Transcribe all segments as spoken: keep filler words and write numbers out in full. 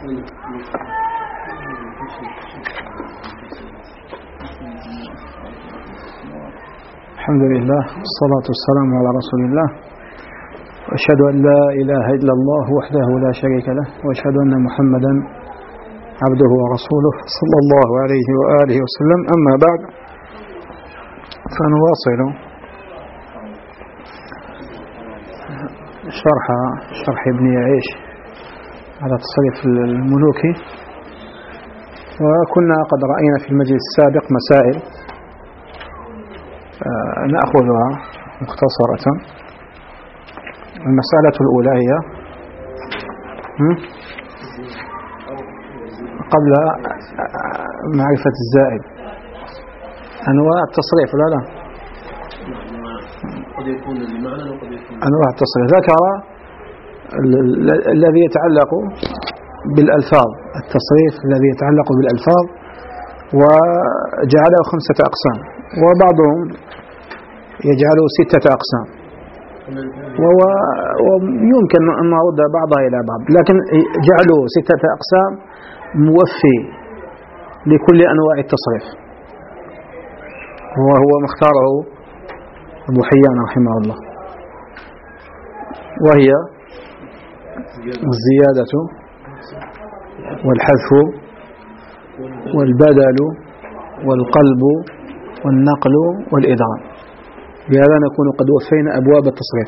الحمد لله والصلاة والسلام على رسول الله، وأشهد أن لا إله إلا الله وحده لا شريك له، وأشهد أن محمدا عبده ورسوله صلى الله عليه وآله وسلم. أما بعد، فنواصل شرح شرح ابن يعيش على تصريف الملوكي، وكنا قد رأينا في المجلس السابق مسائل نأخذها مختصرة. المسألة الأولى هي قبل معرفة الزائد أنواع التصريف. لا لا قد يكون لمعنى وقد يكون أنواع التصريف. ذكر الذي يتعلق بالألفاظ، التصريف الذي يتعلق بالألفاظ، وجعله خمسة أقسام، وبعضهم يجعله ستة أقسام، ويمكن أن نرد بعضها إلى بعض، لكن جعله ستة أقسام موفي لكل أنواع التصريف، وهو مختاره أبو حيان رحمه الله، وهي الزيادة والحذف والبدل والقلب والنقل والإدغام. بهذا نكون قد وفينا أبواب التصريف.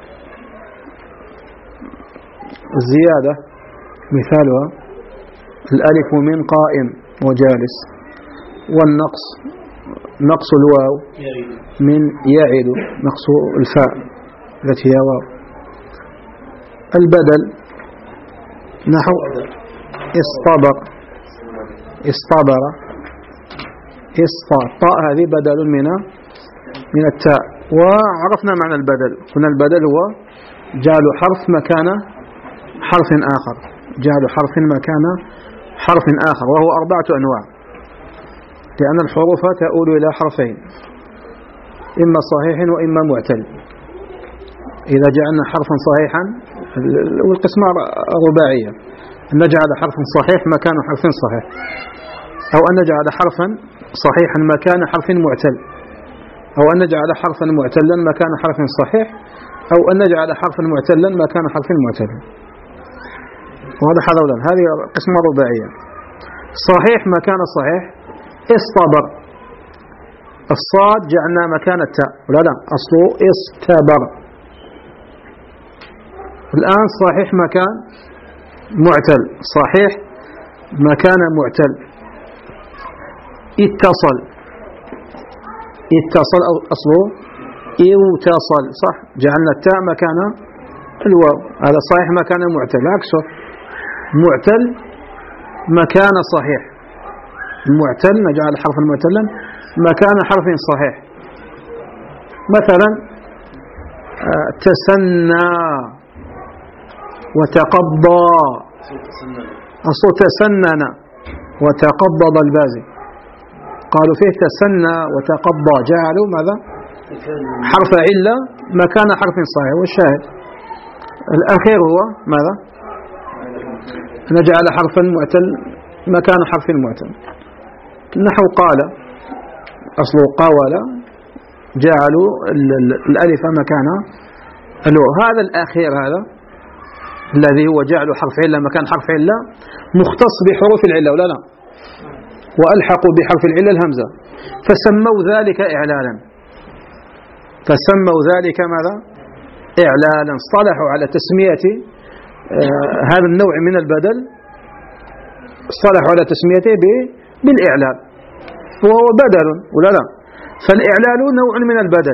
الزيادة مثالها الألف من قائم وجالس، والنقص نقص الواو من يعد، نقص الفاء التي هي واو. البدل نحو اصطبر، اصطبر، اصطا، طاء هذه بدل من من التاء. وعرفنا معنى البدل، قلنا البدل هو جعل حرف مكان حرف آخر، جعل حرف مكان حرف آخر، وهو أربعة أنواع، لأن الحروف تؤول إلى حرفين، إما صحيح وإما معتل. إذا جعلنا حرفا صحيحا، والقسمة رباعية، أن نجعل حرفا صحيح مكان حرف صحيح، أو أن نجعل حرفا صحيحا مكان حرف معتل، أو أن نجعل حرفا معتلا مكان حرف صحيح، أو أن نجعل حرفا معتلا مكان حرف معتل. وهذا حذولا، هذه قسمة رباعية. صحيح مكان صحيح اصطبر، الصاد جعلنا مكان التاء، ولا لا أصله استبر. الآن صحيح مكان معتل، صحيح مكان معتل. اتصل، اتصل أصله اوتصل، صح، جعلنا التاء مكان الواو، هذا صحيح مكان معتل. عكسه معتل مكان صحيح، المعتل نجعل حرفا معتلا مكان حرف صحيح. مثلا تسنى وتقضى، أصل تسنن وتقضض البازي، قالوا فيه تسنى وتقضى، جعلوا ماذا؟ حرف علة مكان حرف صحيح. والشاهد الأخير هو ماذا؟ نجعل حرفا معتل مكان حرف معتل، نحو قال، أصله قاول، جعلوا الألف مكان الواو. هذا الأخير هذا الذي هو جعل حرف علة مكان حرف علة مختص بحروف العلة، ولا لا؟ وألحقوا بحرف العلة الهمزة، فسموا ذلك إعلالا، فسموا ذلك ماذا؟ إعلالا. اصطلحوا على تسمية آه هذا النوع من البدل، اصطلحوا على تسميته بالإعلال، وهو بدل، ولا لا؟ فالإعلال نوع من البدل،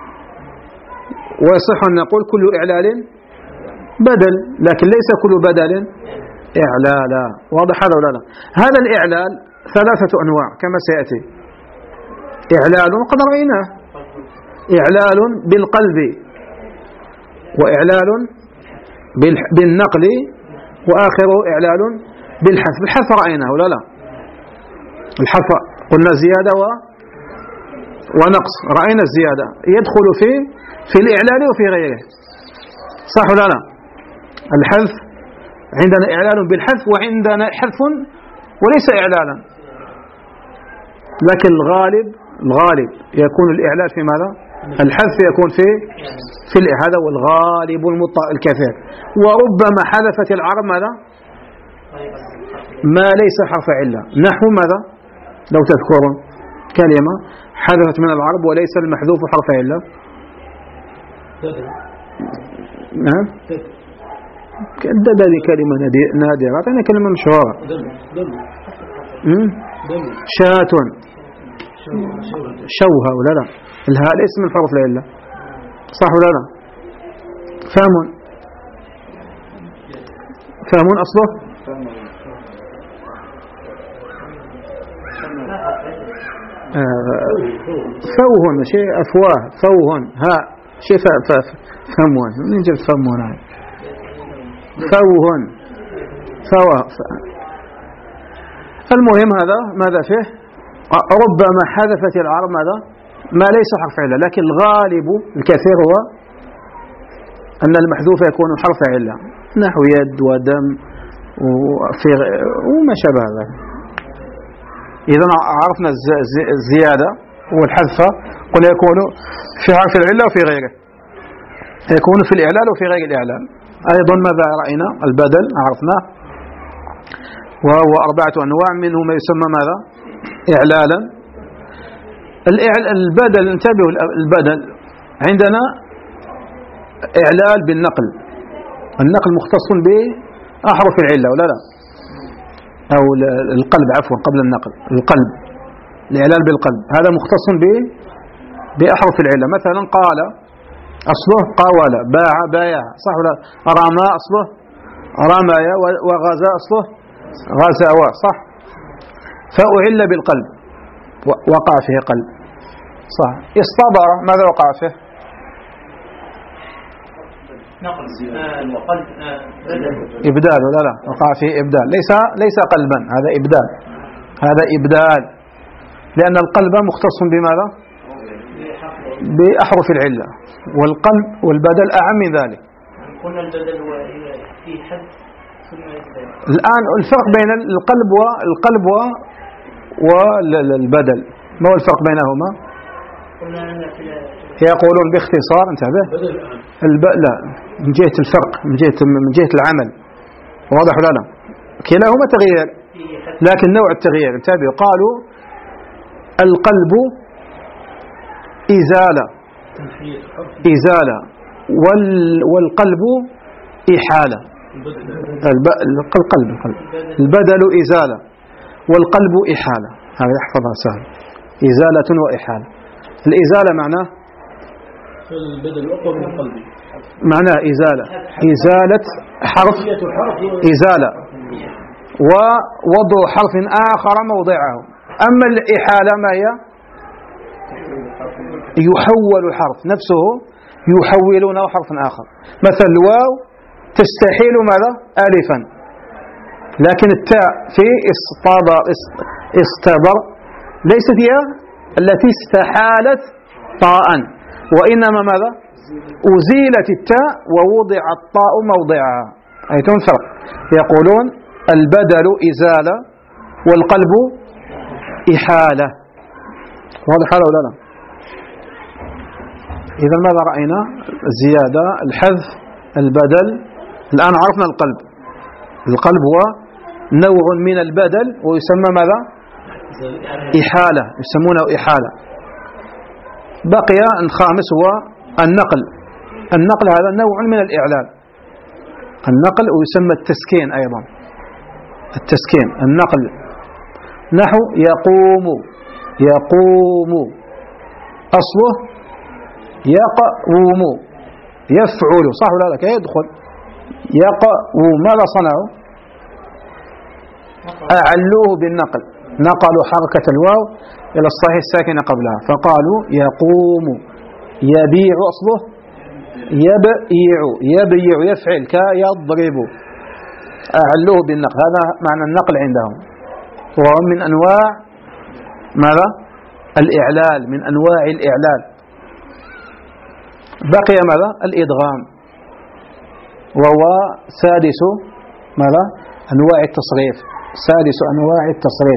ويصح أن نقول كل إعلال بدل، لكن ليس كل بدل إعلالا. واضح هذا ولا لا؟ هذا الإعلال ثلاثة أنواع كما سيأتي. إعلال قد رأيناه، إعلال بالقلب، وإعلال بالنقل، وآخره إعلال بالحذف. الحذف رأيناه ولا لا؟ الحذف قلنا زيادة و ونقص، رأينا الزيادة يدخل في في الإعلال وفي غيره، صح ولا لا؟ الحذف عندنا إعلان بالحذف وعندنا حذف وليس إعلانا، لكن الغالب الغالب يكون الإعلان في ماذا؟ الحذف يكون في في هذا والغالب الكثير. وربما حذفت العرب ماذا؟ ما ليس حرف علة، نحو ماذا؟ لو تذكرون كلمة حذفت من العرب وليس المحذوف حرف علة. نعم كدد هذه كلمة نادرة، أعطينا كلمة مشهورة. شاة شوها ولا لا؟ الهاء ليس من حروف العلة صح ولا لا؟ فهم فهم أصله آه فوه شيء أفواه فوه ها شيء فمون من جبت فمون هاي فوه فوه المهم هذا ماذا فيه؟ ربما حذفت العرب ماذا؟ ما ليس حرف علة، لكن الغالب الكثير هو أن المحذوف يكون حرف علة نحو يد ودم وفي وما شابه ذلك. إذا عرفنا الزيادة والحذف قل يكون في حرف العلة وفي غيره، يكون في الإعلال وفي غير الإعلال. أيضا ماذا رأينا؟ البدل عرفناه وهو أربعة أنواع، منه ما يسمى ماذا؟ إعلالا. البدل انتبهوا، البدل عندنا إعلال بالنقل، النقل مختص بأحرف العلة ولا لا؟ أو القلب عفوا قبل النقل، القلب الإعلال بالقلب هذا مختص بأحرف العلة. مثلا قال أصله قاول، باع بايع صح ولا؟ رمى أصله رمايا، وغزا أصله غزاوا صح. فأعل بالقلب وقع فيه قلب صح. اصطبر ماذا وقع فيه؟ نقل وقلب إبدال ولا لا؟ وقع فيه إبدال، ليس ليس قلبا، هذا إبدال، هذا إبدال، لأن القلب مختص بماذا؟ بأحرف العلة، والقلب والبدل أعم من ذلك. قلنا البدل هو في حد ثم الآن الفرق بين القلب والقلب والبدل، ما هو الفرق بينهما؟ قلنا أن يقولون باختصار انتبه الب... لا من جهة الفرق من جهة من جهة العمل واضح ولا لا؟ كلاهما تغيير لكن نوع التغيير انتبه. قالوا القلب إزالة إزالة وال... والقلب إحالة. الب... القلب القلب البدل إزالة والقلب إحالة، هذا يحفظها سهل. إزالة وإحالة. الإزالة معناه البدل أقوى من القلب، معناه إزالة إزالة حرف إزالة ووضع حرف آخر موضعه. أما الإحالة ما هي؟ يحول الحرف نفسه يحولونه حرف آخر. مثل الواو تستحيل ماذا؟ ألفا، لكن التاء في استبر استبر ليست هي التي استحالت طاء، وإنما ماذا؟ أزيلت التاء ووضع الطاء موضعها. أي تنفر. يقولون البدل إزالة والقلب إحالة. واضح هذا ولا لا؟ إذا ماذا رأينا؟ الزيادة، الحذف، البدل. الآن عرفنا القلب. القلب هو نوع من البدل ويسمى ماذا؟ إحالة، يسمونه إحالة. بقي الخامس هو النقل. النقل هذا نوع من الإعلال، النقل ويسمى التسكين أيضا. التسكين النقل نحو يقوم يقوم أصله يقوم يفعل صح ولا لا؟ يدخل يقوم. ماذا صنعوا؟ أعلوه بالنقل، نقلوا حركة الواو إلى الصحيح الساكنة قبلها فقالوا يقوم. يبيع أصله يبيع يبيع يفعل كيضرب، أعلوه بالنقل. هذا معنى النقل عندهم، وهو من أنواع ماذا؟ الإعلال، من أنواع الإعلال. بقي ماذا؟ الإدغام، وهو سادس ماذا؟ أنواع التصريف. سادس أنواع التصريف.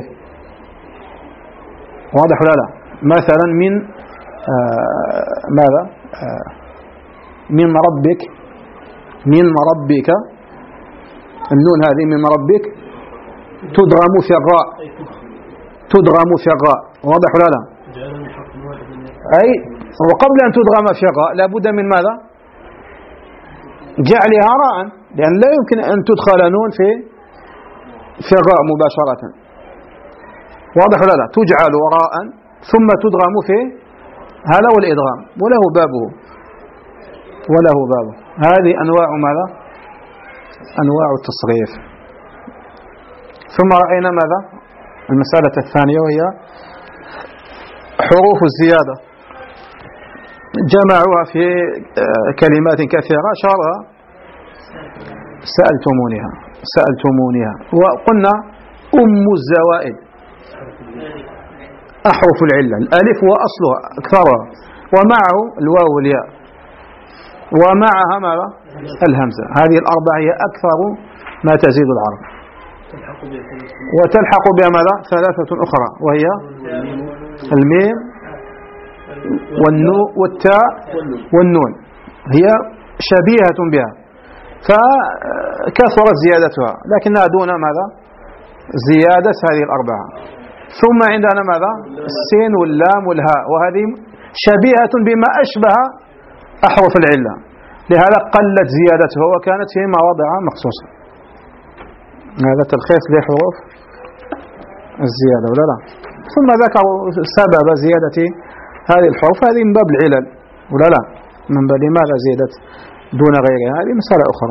واضح ولا لا؟ مثلا من آه ماذا؟ آه من ربك، من ربك، النون هذه من ربك تدغم في الراء، تدغم في الراء. واضح ولا لا؟ أي وقبل أن تدغم في الراء لابد من ماذا؟ جعلها راء، لأن لا يمكن أن تدخل نون في في الراء مباشرة. واضح ولا لا؟ تجعل راء ثم تدغم في، هذا هو الإدغام، وله بابه وله بابه. هذه أنواع ماذا؟ أنواع التصريف. ثم رأينا ماذا؟ المسألة الثانية وهي حروف الزيادة، جمعوها في كلمات كثيرة، شرها سألتمونها سألتمونها. وقلنا أم الزوائد أحرف العلة، الألف وأصلها أكثرها، ومعه الواو والياء، ومعها ماذا؟ الهمزة. هذه الأربعة هي أكثر ما تزيد العرب. وتلحق بها ماذا؟ ثلاثة أخرى، وهي الميم والنو والتاء والنون، هي شبيهة بها فكثرت زيادتها، لكنها دون ماذا؟ زيادة هذه الأربعة. ثم عندنا ماذا؟ السين واللام والهاء، وهذه شبيهة بما أشبه أحرف العلة، لهذا قلت زيادتها وكانت في مواضع مخصوصة. هذا تلخيص لحروف الزيادة ولا لا؟ ثم ذكروا سبب زيادة هذه الحروف، هذه من باب العلل ولا لا؟ من باب لماذا زيادت دون غيرها، هذه مسألة أخرى.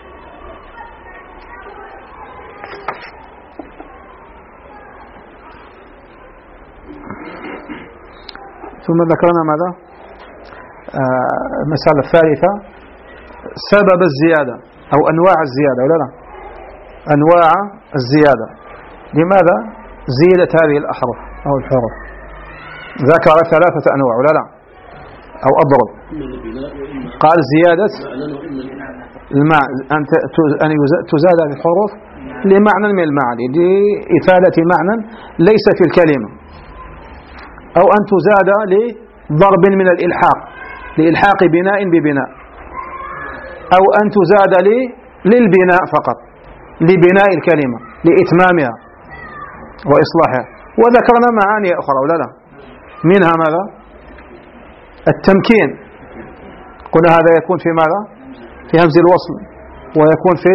ثم ذكرنا ماذا؟ آه المسألة الثالثة سبب الزيادة أو أنواع الزيادة ولا لا؟ أنواع الزيادة، لماذا زيدت هذه الأحرف أو الحروف؟ ذكر ثلاثة أنواع ولا لا؟ أو أضرب، قال زيادة المعنى، أن تزاد هذه الحروف لمعنى من المعاني، لإفادة معنى ليس في الكلمة، أو أن تزاد لضرب من الإلحاق، لإلحاق بناء ببناء، أو أن تزاد للبناء فقط، لبناء الكلمة، لإتمامها وإصلاحها. وذكرنا معاني أخرى ولا لا؟ منها ماذا؟ التمكين، قلنا هذا يكون في ماذا؟ في همز الوصل، ويكون في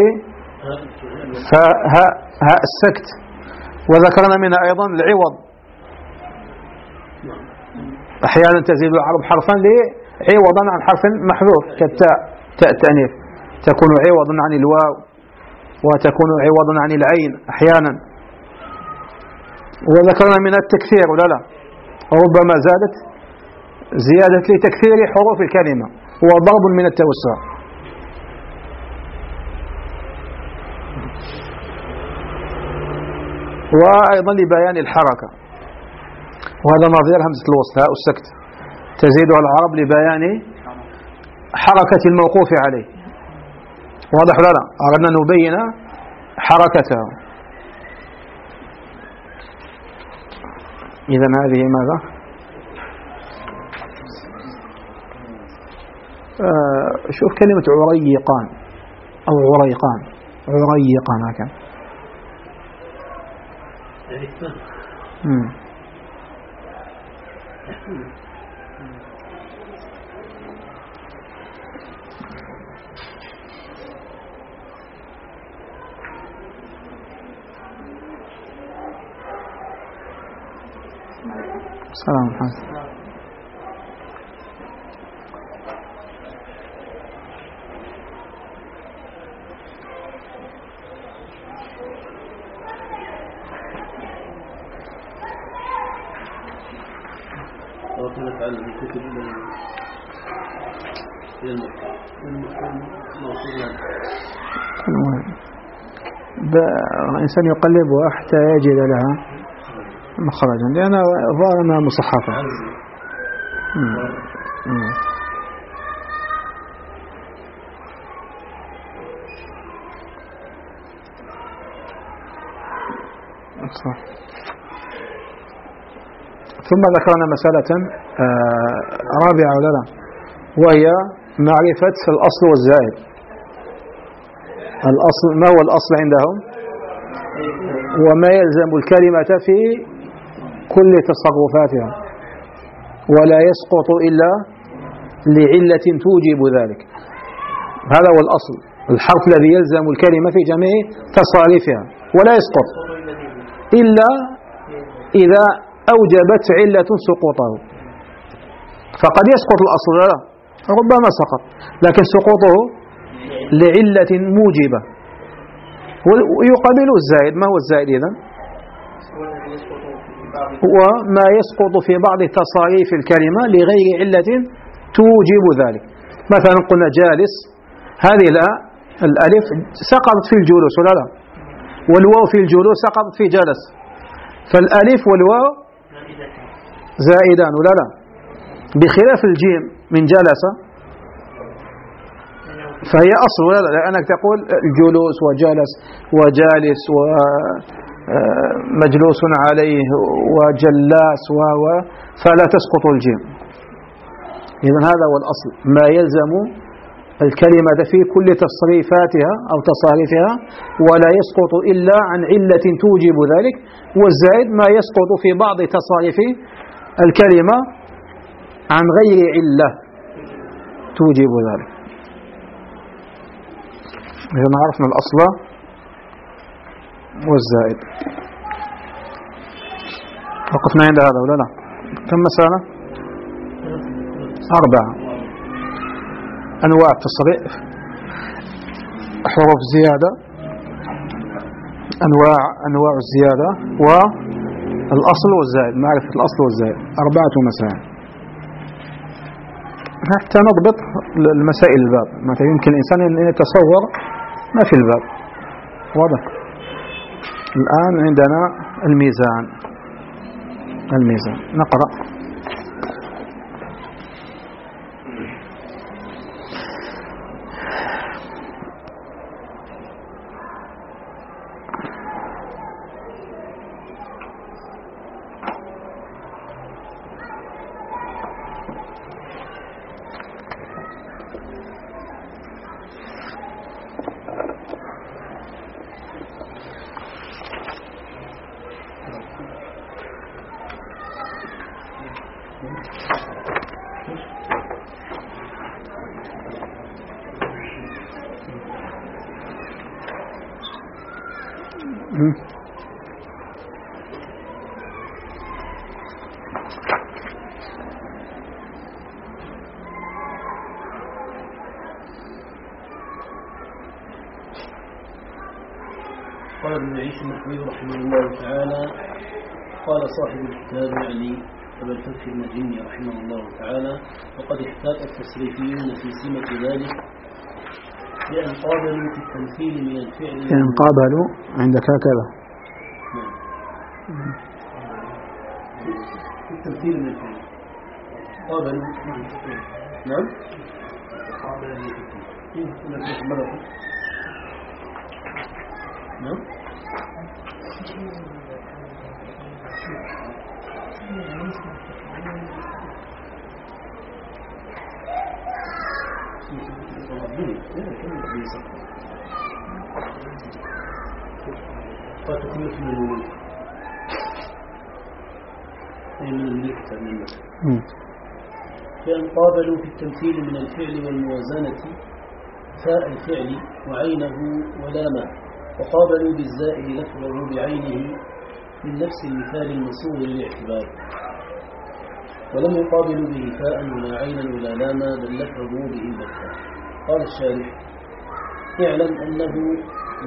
هاء هاء السكت. وذكرنا منها أيضا العوض، أحيانا تزيد العرب حرفا عوضا عن حرف محذوف كالتاء، تاء التأنيث تكون عوضا عن الواو، وتكون عوضا عن العين أحيانا. وذكرنا من التكثير ولا لا؟ ربما زادت زيادة لتكثير حروف الكلمة، وضرب من التوسع. وأيضا لبيان الحركة، وهذا نظير همزة الوصل هاء السكت، تزيدها العرب لبيان حركة الموقوف عليه. واضح ولا لا؟ أردنا نبين حركته. إذن هذه ماذا؟ آه شوف كلمة عريقان أو عريقان، عريقان هكذا. سلام حسن. نفعل بكتب الإنسان يقلبها حتى يجد لها مخرجا، لأنها ظاهر أنها مصحفة. صح. ثم ذكرنا مسألة رابعة ولا لا، وهي معرفة الأصل والزائد. الأصل، ما هو الأصل عندهم؟ وما يلزم الكلمة في كل تصرفاتها، ولا يسقط إلا لعلة توجب ذلك. هذا هو الأصل، الحرف الذي يلزم الكلمة في جميع تصاريفها ولا يسقط إلا إذا أوجبت علة سقوطه. فقد يسقط الأصل، لا ربما سقط، لكن سقوطه لعلة موجبة. ويقابله الزائد. ما هو الزائد إذن؟ هو ما يسقط في بعض تصاريف الكلمة لغير علة توجب ذلك. مثلا قلنا جالس، هذه الألف سقطت في الجلوس ولا لا، والواو في الجلوس سقطت في جلس، فالألف والواو زائدان ولا لا، بخلاف الجيم من جلس فهي أصل ولا لا، لأنك تقول الجلوس وجلس وجالس ومجلوس عليه وجلاس و فلا تسقط الجيم. إذن هذا هو الأصل، ما يلزم الكلمة في كل تصريفاتها أو تصاريفها ولا يسقط إلا عن علة توجب ذلك. والزائد ما يسقط في بعض تصاريف الكلمة عن غير علة توجب ذلك. إذن عرفنا الأصل والزائد. وقفنا عند هذا ولا لا؟ كم مسألة؟ أربعة. أنواع التصريف، حروف زيادة، أنواع أنواع الزيادة، والأصل والزائد، معرفة الأصل والزائد. أربعة مسائل حتى نضبط المسائل الباب. متى يمكن الإنسان أن يتصور ما في الباب. واضح؟ الآن عندنا الميزان. الميزان نقرأ. قال ابن عيسى النحوي رحمه الله تعالى: قال صاحب الكتاب يعني أبا الفتح النجمي رحمه الله تعالى: وقد احتاط التصريفيون في سمة ذلك بأن قابلوا في التمثيل من الفعل. بأن قابلوا عندك هكذا. نعم. في التمثيل من الفعل قابلوا. نعم. قابلوا في التمثيل. نعم. فتتمة من الولود أي من الملكة من فإن قابلوا في التمثيل من الفعل والموازنة فاء الفعل وعينه ولامه، وقابلوا بالزائد لفظه بعينه من نفس المثال المصور للاعتبار، ولم يقابلوا به فاء ولا عينا ولا لاما بل لفظه بإلا. قال الشارح: اعلم أنه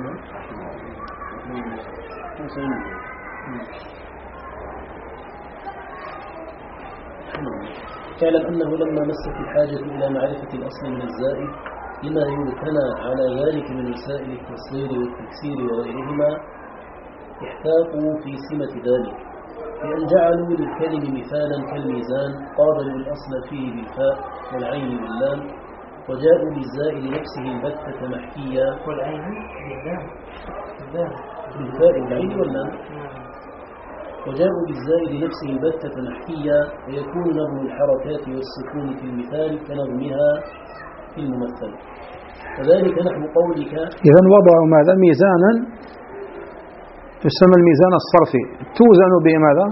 اعلم أنه لما مست الحاجة إلى معرفة الأصل من الزائد لما يبتنى على ذلك من وسائل التصغير والتكسير وغيرهما، احتاقوا في سمة ذلك بأن جعلوا للكلم مثالا كالميزان قابلوا الأصل فيه بالفاء والعين واللام، وجاءوا بالزائد نفسه البتة محكيا. والعين باللام. بالفاء العين واللام. وجاءوا بالزائد نفسه البتة نحكيا ويكون نظم الحركات والسكون في المثال كنظمها في الممثل. وذلك نحو قولك. إذن وضعوا ماذا؟ ميزانا يسمى الميزان الصرفي، توزن بماذا؟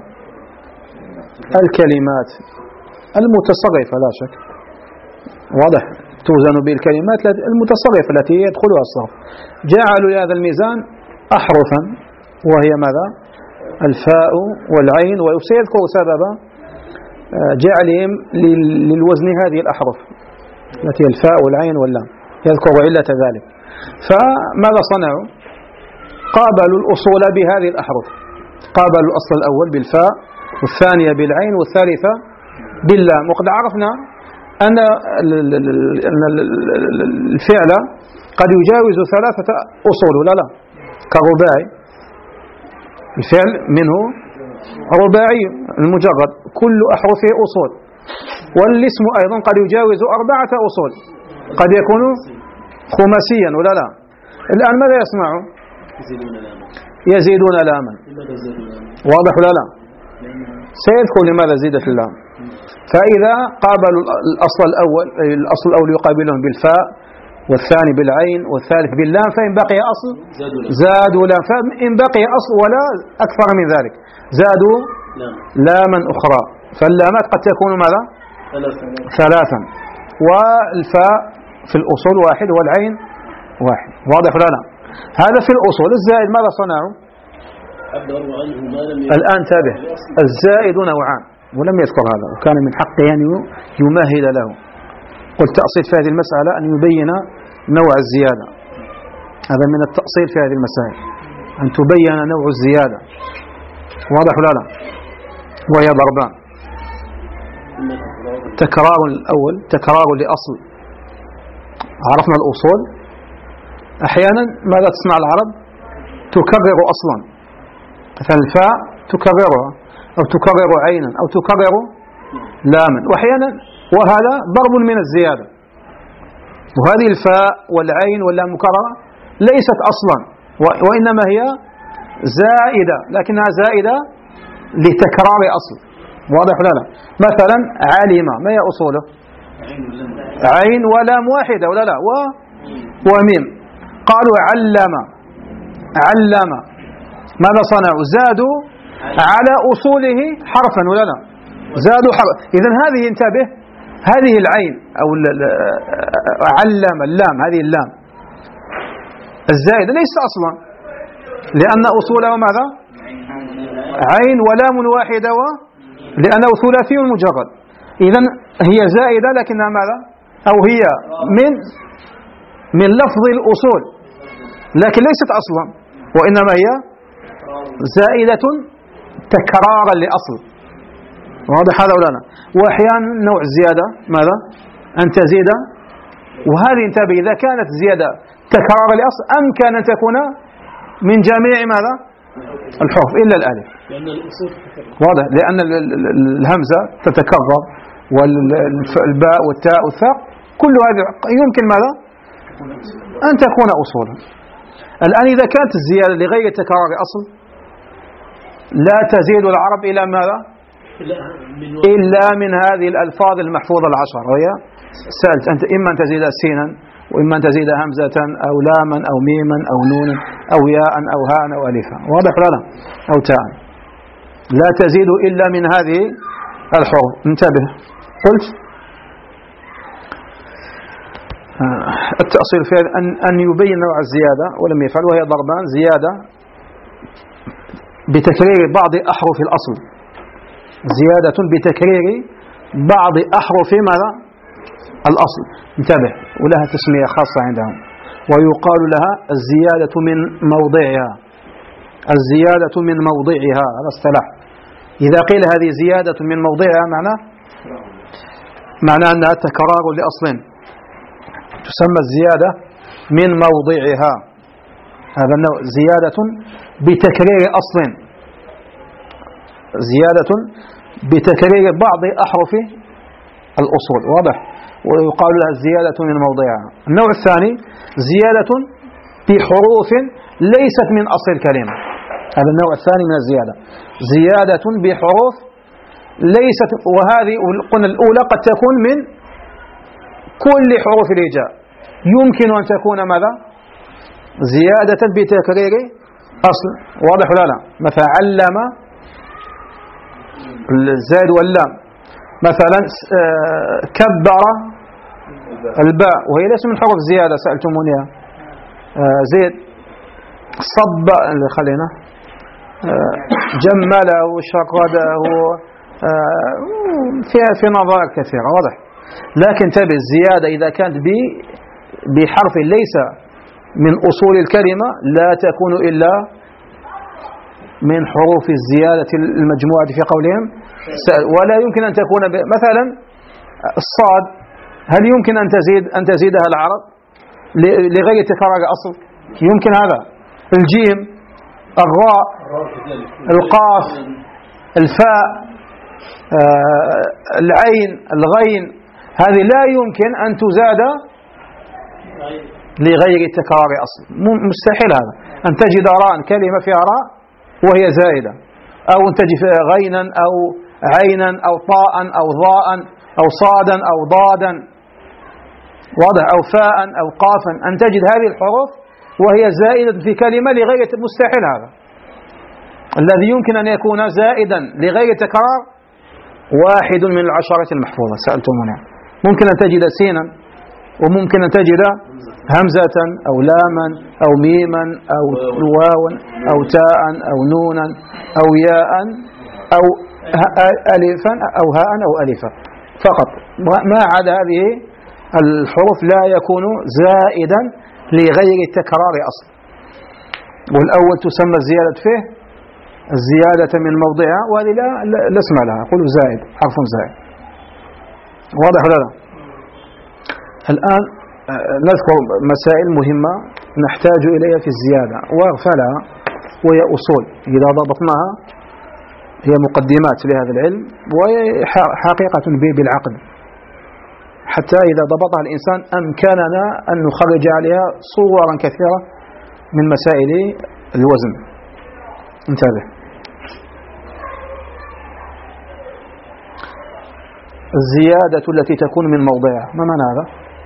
الكلمات المتصرفة لا شك، واضح، توزن بالكلمات المتصرفة التي يدخلها الصرف. جعلوا لهذا الميزان أحرفا وهي ماذا؟ الفاء والعين، وسيذكر سبب جعلهم للوزن هذه الأحرف التي هي الفاء والعين واللام، يذكر علة ذلك. فماذا صنعوا؟ قابلوا الأصول بهذه الأحرف، قابلوا الأصل الأول بالفاء والثانية بالعين والثالثة باللام. وقد عرفنا أن الفعل قد يجاوز ثلاثة أصول ولا لا؟ كرباعي، الفعل منه رباعي المجرد كل أحرفه أصول، والاسم أيضا قد يجاوز أربعة أصول، قد يكون خماسيا ولا لا؟ الآن ماذا يصنعوا؟ يزيدون لاما، واضح ولا لا؟ سيذكر لماذا زيدت اللام. فإذا قابلوا الأصل الأول، الأصل الأول يقابلهم بالفاء والثاني بالعين والثالث باللام، فإن بقي أصل زادوا لام، فإن بقي أصل ولا أكثر من ذلك زادوا لاما أخرى. فاللامات قد تكون ماذا؟ ثلاثا، والفاء في الأصول واحد والعين واحد، واضح ولا لا؟ هذا في الأصول. الزائد ماذا صنعوا؟ الآن تابع، الزائد نوعان ولم يذكر هذا، وكان من حقه أن يمهد له. قلت تأصيل في هذه المسألة أن يبين نوع الزيادة، هذا من التأصيل في هذه المسائل أن تبين نوع الزيادة، واضح ولا لا؟ وهي ضربان، تكرار الأول تكرار لأصل، عرفنا الأصول. أحيانا ماذا تصنع العرب؟ تكرر أصلا، مثلا الفاء تكررها أو تكرر عينا أو تكرر لاما، وأحيانا وهذا ضرب من الزيادة. وهذه الفاء والعين واللام مكررة ليست أصلا، وإنما هي زائدة، لكنها زائدة لتكرار أصل، واضح ولا لا؟ مثلا علم، ما هي أصوله؟ عين ولام واحدة ولا لا؟ و وميم. قالوا علم، علم، ماذا صنعوا؟ زادوا على أصوله حرفا ولا لا؟ زادوا حرفا. إذن هذه انتبه، هذه العين أو علم اللام، هذه اللام الزائدة ليس أصلا، لأن أصوله ماذا؟ عين ولام واحدة، و لأنه ثلاثي مجرد. إذن هي زائدة لكنها ماذا؟ أو هي من من لفظ الأصول، لكن ليست أصلا، وإنما هي زائدة تكرارا لأصل، واضح هذا ولا لا؟ وأحيانا نوع الزيادة ماذا؟ أن تزيد، وهذه انتبه إذا كانت زيادة تكرارا لأصل أمكن أن تكون من جميع ماذا؟ الحروف إلا الألف، واضح، لأن الهمزة تتكرر والباء والتاء والثاء، كل هذه يمكن ماذا؟ أن تكون أصولا. الآن إذا كانت الزيادة لغير تكرار أصل لا تزيد العرب إلى ماذا؟ إلا من هذه الألفاظ المحفوظة العشر، وهي سألت أنت إما أن تزيد سينا، وإما أن تزيد همزة أو لاما أو ميما أو نونا أو ياء أو هاء أو ألفا، واضح ولا لا؟ أو تاء، لا تزيد إلا من هذه الحروف. انتبه، قلت التأصيل في أن أن يبين نوع الزيادة ولم يفعل، وهي ضربان: زيادة بتكرير بعض أحرف الأصل، زيادة بتكرير بعض أحرف ماذا؟ الأصل. انتبه، ولها تسمية خاصة عندهم، ويقال لها الزيادة من موضعها، الزيادة من موضعها، هذا اصطلاح. إذا قيل هذه زيادة من موضعها معناه معناه أنها تكرار لأصل، تسمى الزيادة من موضعها. هذا النوع زيادة بتكرير أصل، زيادة بتكرير بعض أحرف الأصول، واضح، ويقال لها الزيادة من موضعها. النوع الثاني زيادة بحروف ليست من أصل الكلمة. هذا النوع الثاني من الزيادة، زيادة بحروف ليست، وهذه قلنا الأولى قد تكون من كل حروف الهجاء. يمكن أن تكون ماذا؟ زيادة بتكرير أصل، واضح ولا لا؟ مثلا علم الزائد واللام، مثلا كبر الباء وهي ليس من حروف زيادة سألتمونيها. زيد صب خلينا جمله شقده فيها في نظائر كثيرة، واضح. لكن تبي الزيادة إذا كانت بحرف ليس من أصول الكلمة لا تكون إلا من حروف الزيادة المجموعة في قولهم، ولا يمكن أن تكون مثلا الصاد، هل يمكن أن تزيد أن تزيدها العرب لغير تكرار أصل؟ يمكن هذا. الجيم، الراء، القاف، الفاء، العين، الغين، هذه لا يمكن أن تزاد لغير تكرار أصل، مستحيل هذا. أن تجد راء كلمة فيها راء وهي زائدة، أو أن تجد غينا أو عينا أو طاء أو ضاء أو صادا أو ضادا، واضح، أو فاء أو قافا، أن تجد هذه الحروف وهي زائدة في كلمة لغير، مستحيل هذا. الذي يمكن أن يكون زائدا لغير تكرار واحد من العشرة المحفوظة سألتموني. ممكن أن تجد سينا، وممكن أن تجد همزة أو لاما أو ميما أو واوا أو تاء أو نونا أو ياء أو ألفا أو هاء أو ألفا فقط. ما عدا هذه الحروف لا يكون زائدا لغير التكرار أصلا. والأول تسمى الزيادة فيه الزيادة من موضعها، وهذه لا, لا اسم لها، قلوا زائد، حرف زائد، واضح ولا لا؟ الآن نذكر مسائل مهمة نحتاج إليها في الزيادة وأغفلها، وهي أصول إذا ضبطناها هي مقدمات لهذا العلم، وهي حقيقة بالعقد، حتى إذا ضبطها الإنسان أمكننا أن نخرج عليها صورا كثيرة من مسائل الوزن. انتبه، الزيادة التي تكون من موضعها، ما معنى هذا؟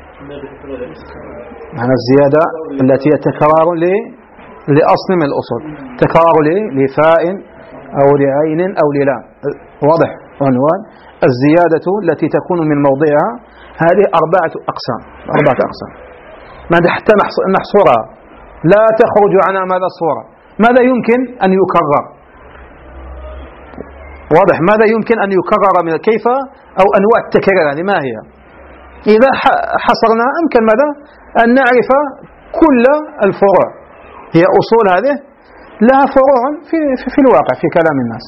معنى الزيادة التي تكرار لأصل من الأصول، تكرار لفاء أو لعين أو للام، واضح عنوان. الزيادة التي تكون من موضعها هذه أربعة أقسام، أربعة أقسام، ماذا حتى نحصرها لا تخرج عنها ماذا الصورة. ماذا يمكن أن يكرر؟ واضح، ماذا يمكن أن يكرر من كيف أو أنواع التكرار هذه ما هي؟ إذا حصرنا أمكن ماذا أن نعرف كل الفروع. هي أصول هذه لها فروع في, في, في الواقع في كلام الناس.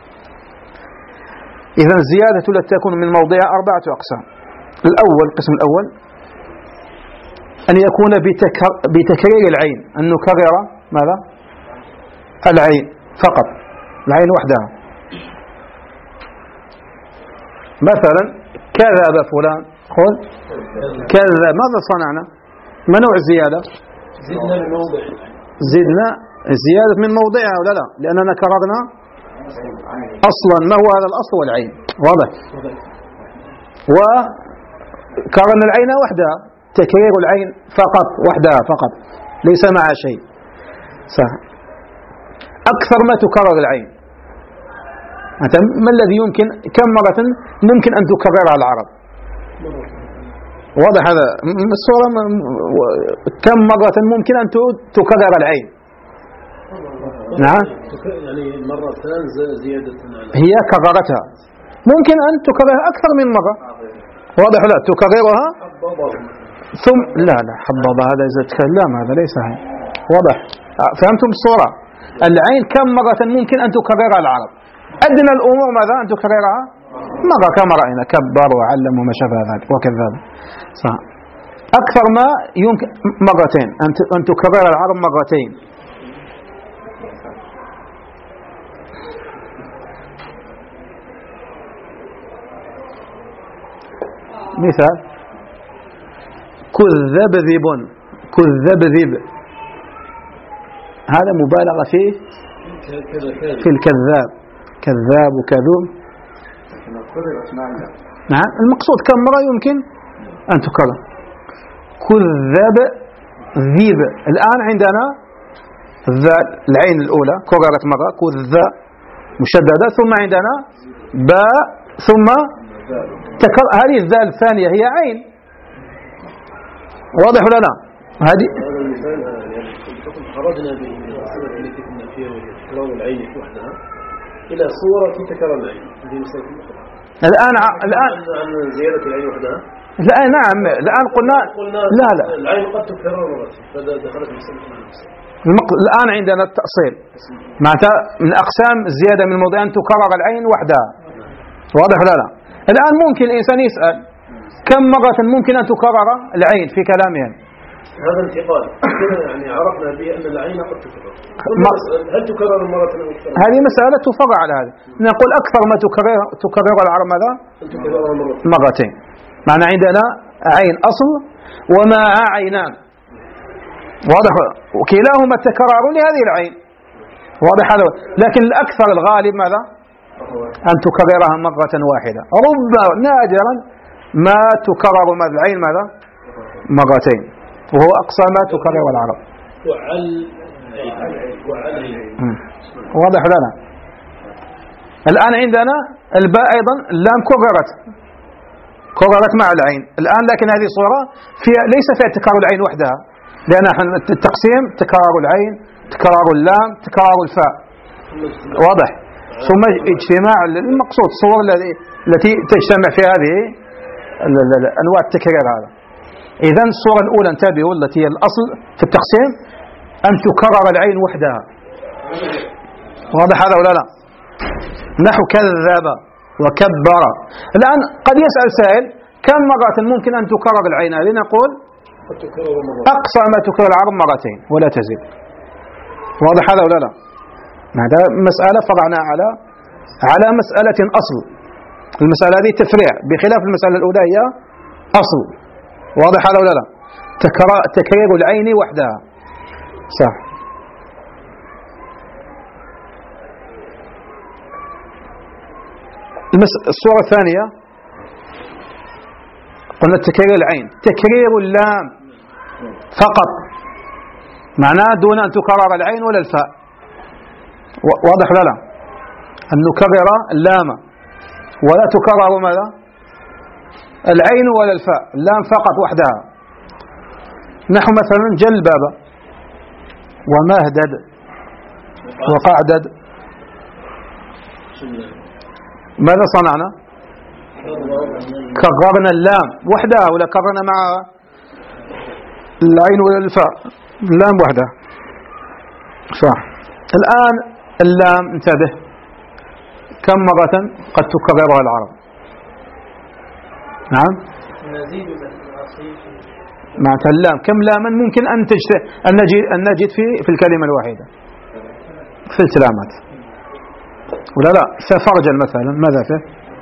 إذا الزيادة التي تكون من موضعها أربعة أقسام. الأول، القسم الأول أن يكون بتكرير العين، أن نكرر ماذا؟ العين فقط، العين وحدها. مثلا كذب فلان، قل كذب، ماذا صنعنا؟ ما نوع الزيادة؟ زدنا من موضع، زدنا الزيادة من موضعها ولا لا؟ لأننا كررنا أصلا ما هو هذا الأصل والعين، واضح. وكررنا العين وحدها، تكرير العين فقط وحدها فقط، ليس مع شيء. صح. أكثر ما تكرر العين، ما الذي يمكن كم مرة ممكن أن تكررها العرب؟ واضح هذا الصورة. كم مرة ممكن أن تكرر العين؟ نعم، يعني مرتان زيادة هي كررتها، ممكن أن تكررها أكثر من مرة، واضح لا تكررها ثم لا لا حبض هذا إذا تكلم هذا ليس هي. واضح، فهمتم الصورة؟ العين كم مرة ممكن أن تكررها العرب؟ أدنى الأمور ماذا أن تكررها مرة، كما رأينا كبر وعلم وما شابه ذلك وكذب. صح. أكثر ما يمكن مرتين، أن تكرر العرب مرتين. مثال كذب ذب، كذب ذب، هذا مبالغة فيه في الكذاب، كذاب وكذوب. نعم المقصود كم مرة يمكن أن تكرر. كذب ذيب. الآن عندنا الذال العين الأولى كررت مرة كذا مشددة، ثم عندنا باء ثم تكرر. هذه الذال الثانية هي عين، واضح ولا لا؟ هذه خرجنا بالصورة التي كنا فيها وهي تكرار العين وحدها إلى صورة تكرار العين. هذه مسألة أخرى. الآن ع... الآن عن زيادة العين وحدها. لا نعم الآن قلنا, قلنا لا لا العين قد تكرر مرة فهذا دخلت مسألة المسألة. المق... الآن عندنا التأصيل معناتها من أقسام الزيادة من الموضوع أن تكرر العين وحدها، واضح ولا لا؟ الآن ممكن الإنسان يسأل كم مرة ممكن أن تكرر العين في كلامهم؟ هذا انتقال يعني عرفنا به أن العين قد تكرر. هل تكرر مرة أكثر؟ هذه مسألة تفرع على هذه. نقول أكثر ما تكرر تكرر العرب ماذا؟ مرتين. معنى عندنا عين أصل ومع عينان، واضح، وكلاهما التكرار لهذه العين، واضح هذا. لكن الأكثر الغالب ماذا؟ أن تكررها مرة واحدة. ربما نادرا ما تكرر العين ماذا؟ مرتين، وهو أقصى ما تكرر العرب. وعل وعل واضح لنا. الآن عندنا الباء أيضا اللام كررت كررت مع العين الآن، لكن هذه الصورة فيها ليس فيها تكرار العين وحدها، لأن التقسيم تكرار العين تكرار اللام تكرار الفاء، واضح. ثم اجتماع المقصود الصور التي تجتمع في هذه أنواع التكرار هذا. إذن الصورة الأولى انتبهوا التي هي الأصل في التقسيم أن تكرر العين وحدها، واضح هذا ولا لا؟ نحو كذب وكبر. الآن قد يسأل سائل كم مرة ممكن أن تكرر العين هذه؟ نقول أقصى ما تكرر العرب مرتين ولا تزيد، واضح هذا ولا لا؟ هذا مسألة فرعنا على على مسألة أصل. المسألة هذه تفريع بخلاف المسألة الأولى هي أصل، واضح هذا ولا لا؟ تكرير العين وحدها صح. الصورة الثانية قلنا تكرير العين، تكرير اللام فقط، معناه دون أن تكرر العين ولا الفاء، واضح ولا لا؟ أن نكرر اللام ولا تكرر ماذا؟ العين ولا الفاء، اللام فقط وحدها. نحو مثلا جلباب ومهدد وقعدد. ماذا صنعنا؟ كررنا اللام وحدها ولا كررنا مع العين ولا الفاء؟ اللام وحدها صح. الآن اللام انتبه كم مرة قد تكررها العرب؟ نعم معناتها اللام كم لاما ممكن أن تجد أن نجد أن نجد في في الكلمة الواحدة ثلاث لامات ولا لا؟ ففرجا مثلا ماذا فيه؟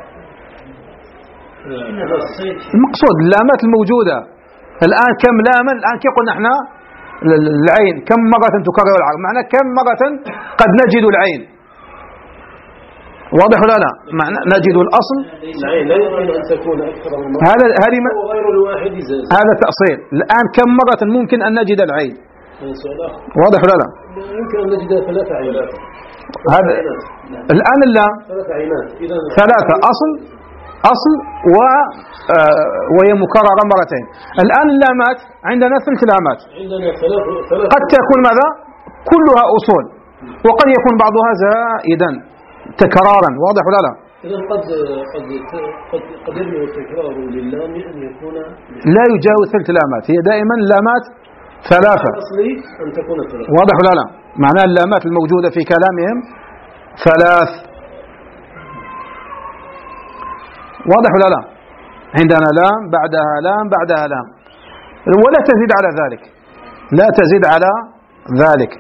المقصود اللامات الموجودة الآن كم لاما؟ الآن كيف قلنا احنا العين كم مرة تكرر العرب؟ معنى كم مرة قد نجد العين، واضح ولا لا؟ معنى نجد الأصل العين لا يمكن أن تكون أكثر من مرة، هذا هذه غير الواحد زاد. هذا تأصيل. الآن كم مرة ممكن أن نجد العين؟ واضح ولا لا؟ يمكن أن نجد ثلاثة عينات. هذا الآن اللام ثلاثة عينات ثلاثة أصل أصل و آه وهي مكررة مرتين. الآن اللامات عندنا ثلاث لامات، عندنا ثلاث ثلاث قد تكون ماذا؟ كلها أصول، وقد يكون بعضها زائدا تكرارا، واضح ولا لا؟ إذا قد قد قد قد يبلغ التكرار للام أن يكون لا يجاوز ثلاث لامات، هي دائما لامات ثلاثة، الأصلي أن تكون ثلاثة، واضح ولا لا؟ معناها اللامات الموجودة في كلامهم ثلاث، واضح ولا لا؟ عندنا لام بعدها لام بعدها لام، ولا تزيد على ذلك، لا تزيد على ذلك.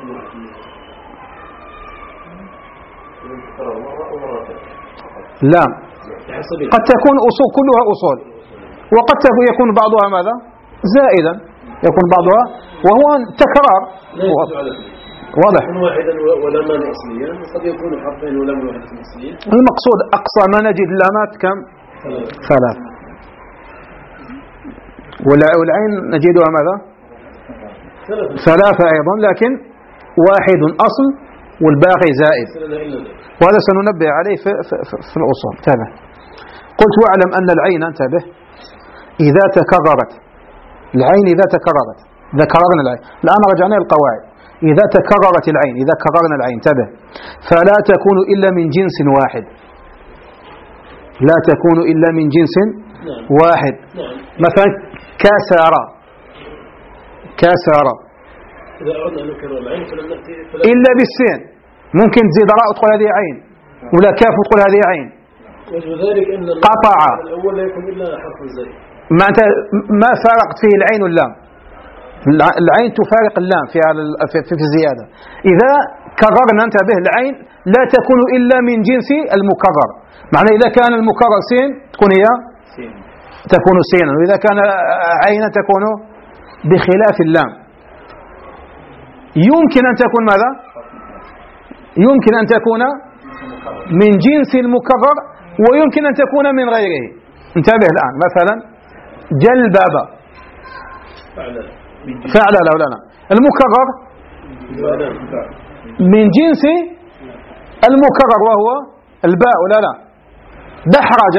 لام قد تكون أصول كلها أصول، وقد يكون بعضها ماذا؟ زائدا، يكون بعضها وهو تكرار واضح. يكون واحدا ولمان أصليا، وقد يكون حرفين ولام واحد أصليا. المقصود أقصى ما نجد لامات كم؟ ثلاث. والعين نجدها ماذا؟ ثلاثة أيضا، لكن واحد أصل والباقي زائد، وهذا سننبه عليه في, في, في, في الأصول. تابع. قلت واعلم أن العين، انتبه، إذا تكررت العين إذا تكررت ذكرنا العين، الآن رجعنا للقواعد. إذا تكررت العين، إذا كررنا العين، انتبه، فلا تكون إلا من جنس واحد، لا تكون إلا من جنس واحد. مثلا كسر، كسر، إلا بالسين، ممكن تزيد راء وتقول هذه عين، ولا كاف وتقول هذه عين. وذلك أن قطع الأول لا يكون إلا حرف الزائد، ما أنت ما فارقت فيه العين واللام، العين تفارق اللام في في في الزيادة. إذا كررنا، انتبه، العين لا تكون إلا من جنس المكرر، معنى إذا كان المكرر سين تكون هي سين، تكون سينا، وإذا كان عينا تكون بخلاف اللام. يمكن أن تكون ماذا؟ يمكن أن تكون من جنس المكرر، ويمكن أن تكون من غيره. انتبه الآن، مثلا جلباب، فعل له لنا، المكرر من جنس المكرر وهو الباء، ولا لا؟ دحرج،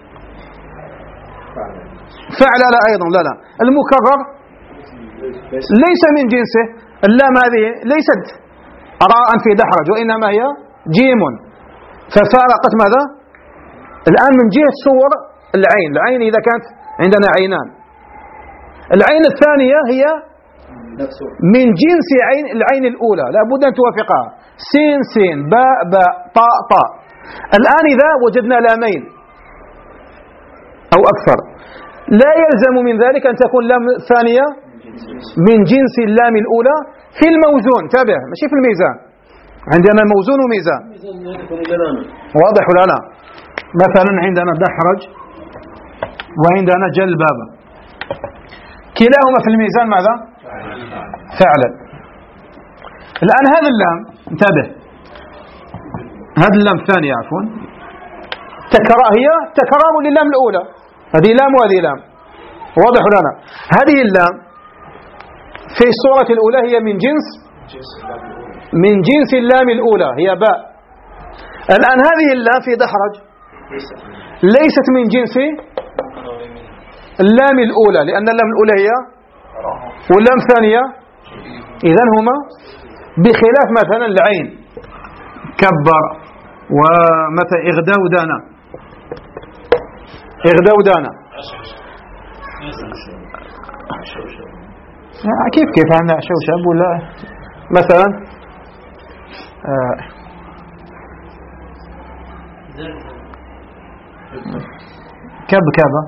فعل لا أيضا، لا لا، المكرر ليس من جنسه، اللام هذه ليست راء في دحرج، وإنما هي جيم، ففارقت ماذا؟ الآن من جهة صور العين، العين إذا كانت عندنا عينان، العين الثانية هي من جنس عين العين الأولى، لا بد أن توافقها، سين سين، باء باء، طاء طاء. الآن إذا وجدنا لامين أو أكثر، لا يلزم من ذلك أن تكون لام ثانية من جنس اللام الأولى في الموزون. تابع، ماشي في الميزان، عندنا موزون وميزان، واضح ولا لا؟ مثلا عندنا دحرج وعندنا جلباب، كلاهما في الميزان ماذا؟ فعلا. الآن هذا اللام، انتبه، هذا اللام الثانية عفوا، تكرار، هي تكرار للام الأولى، هذه لام وهذه لام، واضح ولا لا؟ هذه اللام في الصورة الأولى هي من جنس من جنس اللام الأولى، هي باء. الآن هذه اللام في دحرج ليست من جنس اللام الأولى، لأن اللام الأولى هي واللام الثانية، إذن هما بخلاف مثلا العين كبر، ومثلا إغدودانا، إغدودانا كيف كيف عندنا شوشب ولا مثلا آه كب كابة،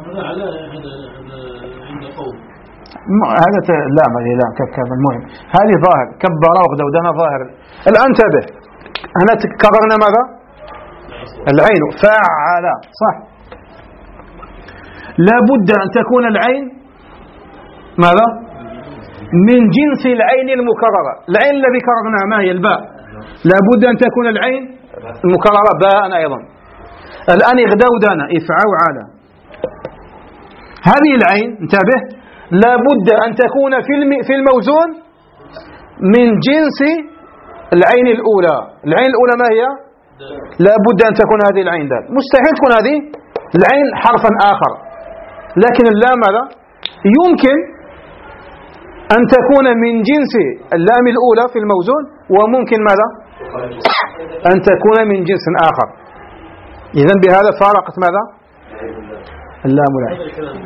هذا لا ما لا كب كابة. المهم هذه ظاهر، كبر وغدودنا ظاهر. الآن انتبه، هنا كررنا ماذا؟ العين، فعل، صح؟ لا بد أن تكون العين ماذا؟ من جنس العين المكررة. العين الذي كررناها ما هي؟ الباء، لا بد أن تكون العين المكررة باء أيضا. الآن إغدودنا، إفعوا على، هذه العين انتبه، لا بد أن تكون في في الموزون من جنس العين الأولى. العين الأولى ما هي؟ لا بد أن تكون هذه العين دال، مستحيل تكون هذه العين حرفا آخر. لكن اللام ماذا؟ يمكن أن تكون من جنس اللام الأولى في الموزون، وممكن ماذا؟ أن تكون من جنس آخر. إذن بهذا فارقت ماذا؟ اللام والعين.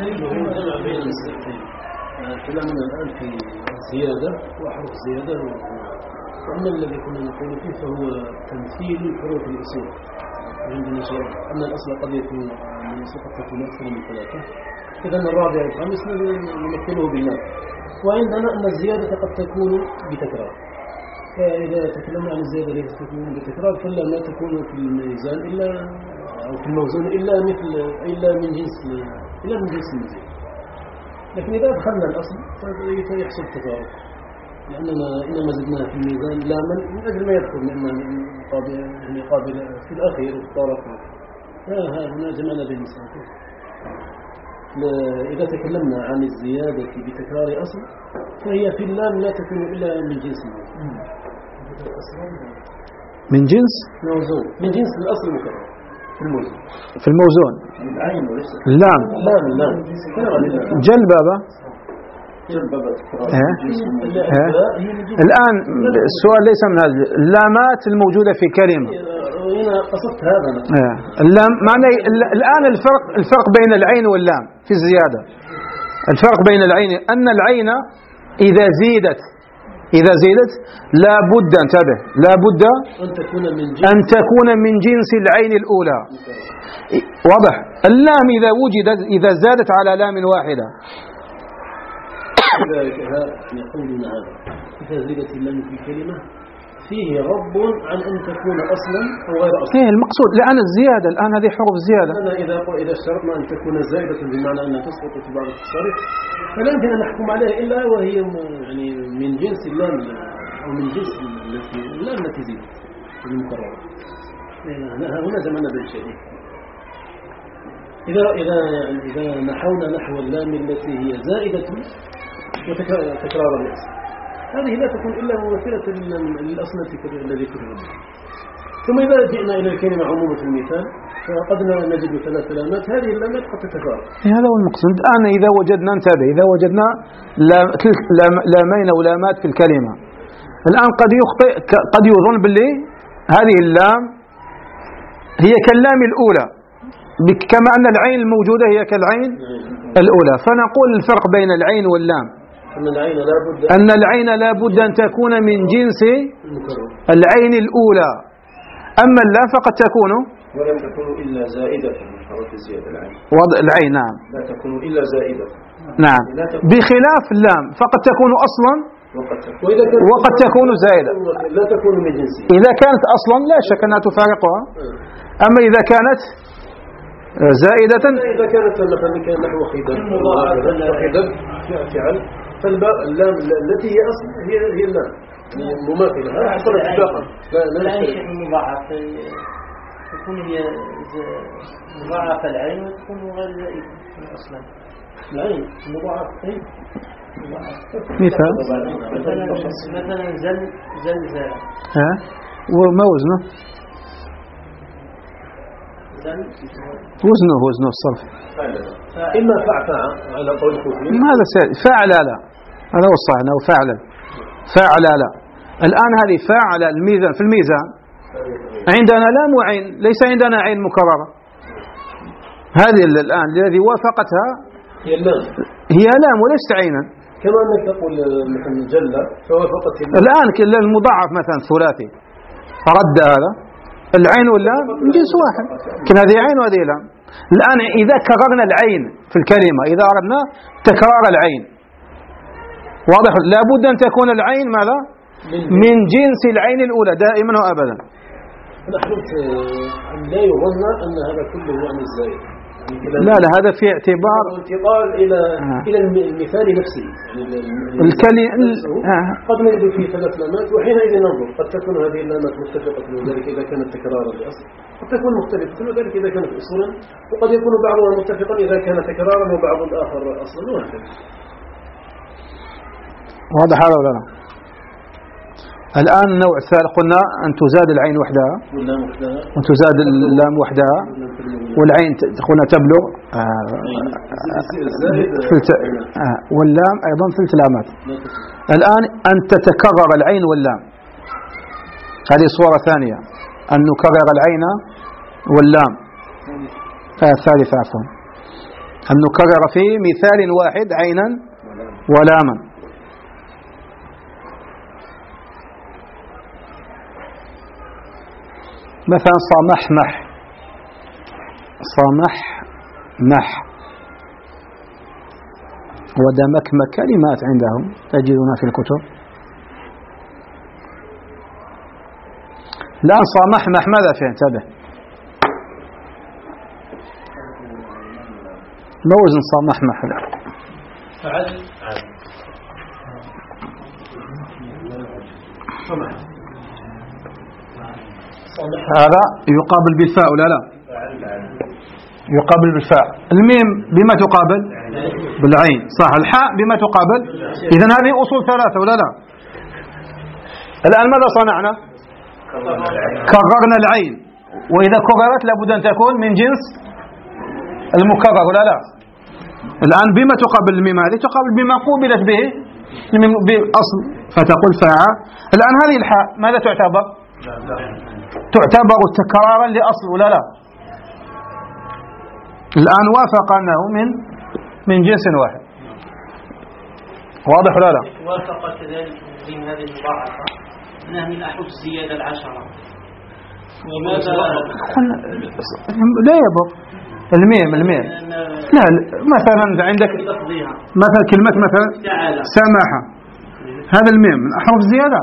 كلامنا الآن في زيادة وحرف زيادة، وأما الذي كنا نقول فيه فهو تمثيل حروف الأصول. عندنا شيء أن الأصل قد يكون من الأصل قد تكون أكثر من ثلاثة، إذا الرابع والخامس نمثله بالله. وعندنا أن الزيادة قد تكون بتكرار، فإذا تكلمنا عن الزيادة التي تكون بتكرار فلا ما تكون في الميزان إلا أو في الموزون إلا مثل إلا من جنس إلا من جنس المزيد. لكن إذا أدخلنا الأصل فيحصل تفاوت، لأننا إنما زدناها في الميزان لاما من أجل ما يدخل مما قابل يعني قابل في الأخير الطرف. ها هنا جمعنا بالمثال. إذا تكلمنا عن الزيادة بتكرار أصل فهي في اللام لا تكون إلا من جنس من جنس موزون، من جنس الأصل المكرر في الموزون. في الموزون اللام اللام اللام جل بابا. ها؟ ها؟ الآن السؤال ليس من هذا اللامات الموجودة في كلمة. هنا قصدت هذا. اللام معنى الآن الفرق الفرق بين العين واللام في الزيادة. الفرق بين العين أن العين إذا زيدت إذا زيدت لا بد انتبه لا بد أن تكون من جنس أن تكون من جنس العين الأولى. واضح. اللام إذا وجدت إذا زادت على لام واحدة يقولون هذا إذا زيدت اللام في كلمة فيه رب عن أن تكون أصلا أو غير أصلا. إيه المقصود الآن الزيادة الآن هذه حروف زيادة. أنا إذا إذا اشترطنا أن تكون زائدة بمعنى أنها تسقط في بعض التصاريف فلا يمكن أن نحكم عليها إلا وهي يعني من جنس اللام أو من جنس التي اللام التي زيدت المكررة. هنا زمنا بالشيء. إذا إذا إذا نحونا نحو اللام التي هي زائدة وتكرار الأصل هذه لا تكون إلا ممثلة للأصل الذي كتب. ثم إذا جئنا إلى الكلمة عمومة المثال فقد نجد ثلاث لامات هذه اللامات قد تتكرر. هذا هو المقصود. الآن إذا وجدنا انتبه إذا وجدنا لامين أو لامات في الكلمة الآن قد يخطئ قد يظن باللي هذه اللام هي كاللام الأولى كما أن العين الموجودة هي كالعين الأولى. فنقول الفرق بين العين واللام أن العين لا بد أن العين لا بد أن تكون من جنس العين الأولى. أما اللام فقد تكون ولم تكون إلا زائدة من حرف الزيادة العين. وضع العين نعم لا تكون إلا زائدة نعم بخلاف اللام فقد تكون أصلا وقد تكون زائدة. لا تكون من جنسها. إذا كانت أصلا لا شك أنها تفارقها. أما إذا كانت زائدة إذا كانت مثلا نحو خدب خدب فعل فالباء اللام التي هي أصل هي هي اللام مماثلة. هذا حصل اتفاقا. لا لا شيء مضاعف تكون هي مضاعفة العين وتكون غير زائدة أصلا. العين مضاعف أي مثال مثلا مثلا زل زلزال. ها وما وزنه؟ وزنه وزنه الصرف إما فعفع على قول الكوفي. هذا فاعل لا هذا هو الصحيح أنه فاعل فاعل لا. الآن هذه فاعل الميزان في الميزان عندنا لام وعين ليس عندنا عين مكررة. هذه الآن الذي وافقتها هي اللام هي لام وليست عينا. كما أنك تقول مثلا جل فوافقت الآن المضاعف مثلا ثلاثي رد هذا العين واللام من جنس واحد لكن هذه عين وهذه لام. الآن إذا كررنا العين في الكلمة إذا أردنا تكرار العين واضح لابد أن تكون العين ماذا من جنس العين الأولى دائما وأبدا. أنا حلمت أن لا يظن أن هذا كله عن الزائد. لا لا هذا في اعتبار انتقال إلى آه. إلى المثال نفسه يعني الكلمة آه. قد نجد فيه ثلاث لامات وحينئذ ننظر قد تكون هذه اللامات متفقة وذلك إذا كانت تكرارا لأصل قد تكون مختلفة وذلك إذا كانت أصولا وقد يكون بعضها متفقا إذا كان تكرارا وبعض الآخر أصلا وهكذا. واضح هذا ولا لا؟ الآن النوع الثالث قلنا أن تزاد العين وحدها وتزاد اللام وحدها والعين قلنا تبلغ واللام أيضا ثلث لامات. الآن أن تتكرر العين واللام هذه صورة ثانية أن نكرر العين واللام الثالثة عفوا أن نكرر في مثال واحد عينا ولاما. مثلا صمحمح صمحمح ودمكمك كلمات عندهم تجدونها في الكتب. الآن صمحمح ماذا فيه انتبه ما وزن صمحمح؟ هذا يقابل بالفاء ولا لا؟ يقابل بالفاء. الميم بما تقابل؟ بالعين. صح. الحاء بما تقابل؟ إذن هذه أصول ثلاثة ولا لا؟ الآن ماذا صنعنا؟ كررنا العين، وإذا كررت لابد أن تكون من جنس المكرر ولا لا؟ الآن بما تقابل الميم هذه؟ تقابل بما قوبلت به بالأصل، فتقول فاعل. الآن هذه الحاء ماذا تعتبر؟ تعتبر تكرارا لأصل ولا لا؟ الآن وافق أنه من من جنس واحد. واضح ولا لا؟ وافق كذلك من هذه المضاعفة أنها من أحرف الزيادة العشرة. وماذا لا يبقى الميم الميم لا مثلا عندك مثلا كلمة مثلا سماحة، هذا الميم من أحرف الزيادة؟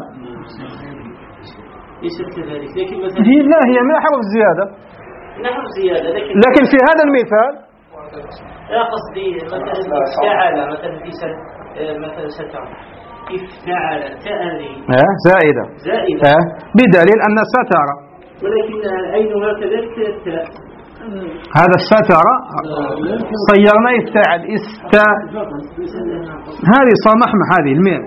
ليست كذلك، لكن مثلا هي لا هي من أحرف الزيادة، من أحرف الزيادة، لكن لكن في هذا المثال لا قصدي مثلا افتعل مثلا في مثلا ستر افتعل تأذي زائدة زائدة أه. بدليل أن ستر، ولكن عينها كذلك التاء. هذا الستر صيرنا يفتعل است، هذه صمحمة هذه الميم.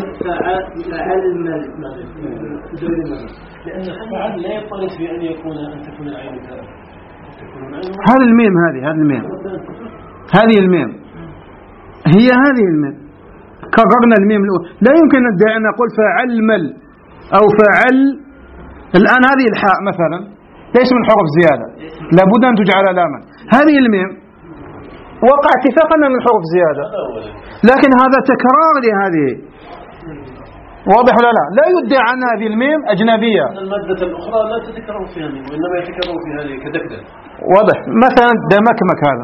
لأن الفعل لا يضطرد في أن يكون أن تكون العين تاء. هذه الميم هذه هذه الميم هذه الميم هي هذه الميم. كررنا الميم الأولى، لا يمكن ندعي أن نقول فعل مل أو فعل. الآن هذه الحاء مثلا ليس من حروف زيادة، لابد أن تجعل لاما. هذه الميم وقع اتفاقا من حروف زيادة، لكن هذا تكرار لهذه. واضح ولا لا؟ لا يدعى أن هذه الميم أجنبية. المادة الأخرى لا تتكرر في هذه، وإنما يتكرر في هذه كدكدك. واضح. مثلا دمكمك هذا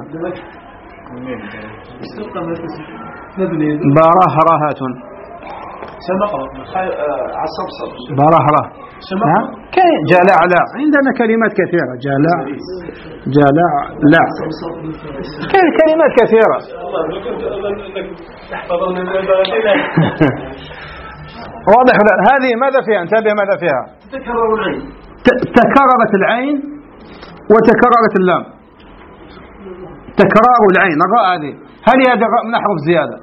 برهرهة برهرة جلاء لا. عندنا كلمات كثيرة جلاء جلاء لا، كلمات كثيرة. واضح ولا؟ هذه ماذا فيها؟ انتبه ماذا فيها؟ تتكرر العين، تكررت العين وتكررت اللام. تكرار العين الراء هذه، هل هذا الراء من أحرف زيادة؟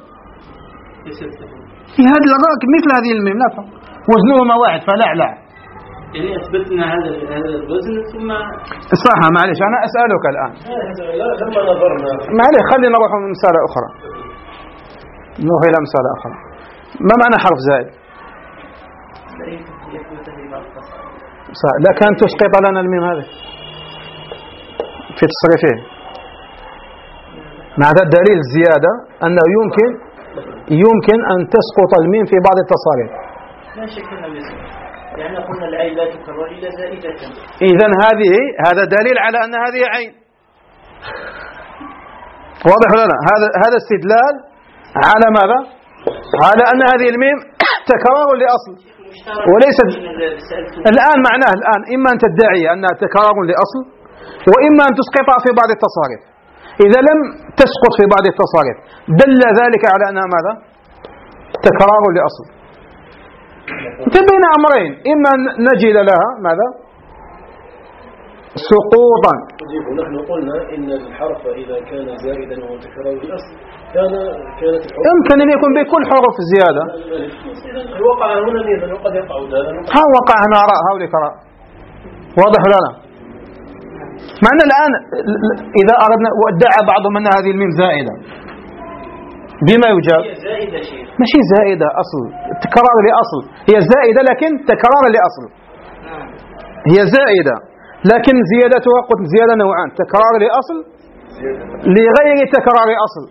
في هذه الراء مثل هذه الميم لا فرق، وزنهما واحد فلعلع. يعني أثبتنا هذا هذا الوزن ثم صح. معلش أنا أسألك الآن لما نظرنا معلش خلينا نروح من مسألة أخرى، نروح إلى مسألة أخرى. ما معنى حرف زائد؟ لك أن تسقط لنا الميم هذه في تصريفه. مع هذا الدليل الزيادة أنه يمكن يمكن أن تسقط الميم في بعض التصاريف. لا شك أنه يسقط، لأن قلنا العين لا تكرر إلا زائدة. إذن هذه هذا دليل على أن هذه عين. واضح ولا لا؟ هذا هذا استدلال على ماذا؟ على أن هذه الميم تكرار لأصل وليس. الآن معناه الآن إما أن تدعي أنها تكرار لأصل، وإما أن تسقطها في بعض التصاريف. إذا لم تسقط في بعض التصاريف دل ذلك على أنها ماذا؟ تكرار لأصل. بين أمرين، إما نجد لها ماذا؟ سقوطا. نحن قلنا إن الحرف إذا كان زائدا وهو تكرار لأصل كان كانت الحروف يمكن أن يكون بكل حروف زيادة. وقع هنا ميزا وقد يقع ذلك. ها وقع هنا راء هؤلاء راء. واضح ولا لا؟ معنى الآن إذا أردنا وادعى بعضهم أن هذه الميم زائدة بما يجاب؟ زائدة شيء ماشي زائدة أصل، تكرار لأصل. هي زائدة لكن تكرار لأصل. هي زائدة لكن زيادتها قلت زيادة نوعان، تكرار لأصل لغير تكرار أصل.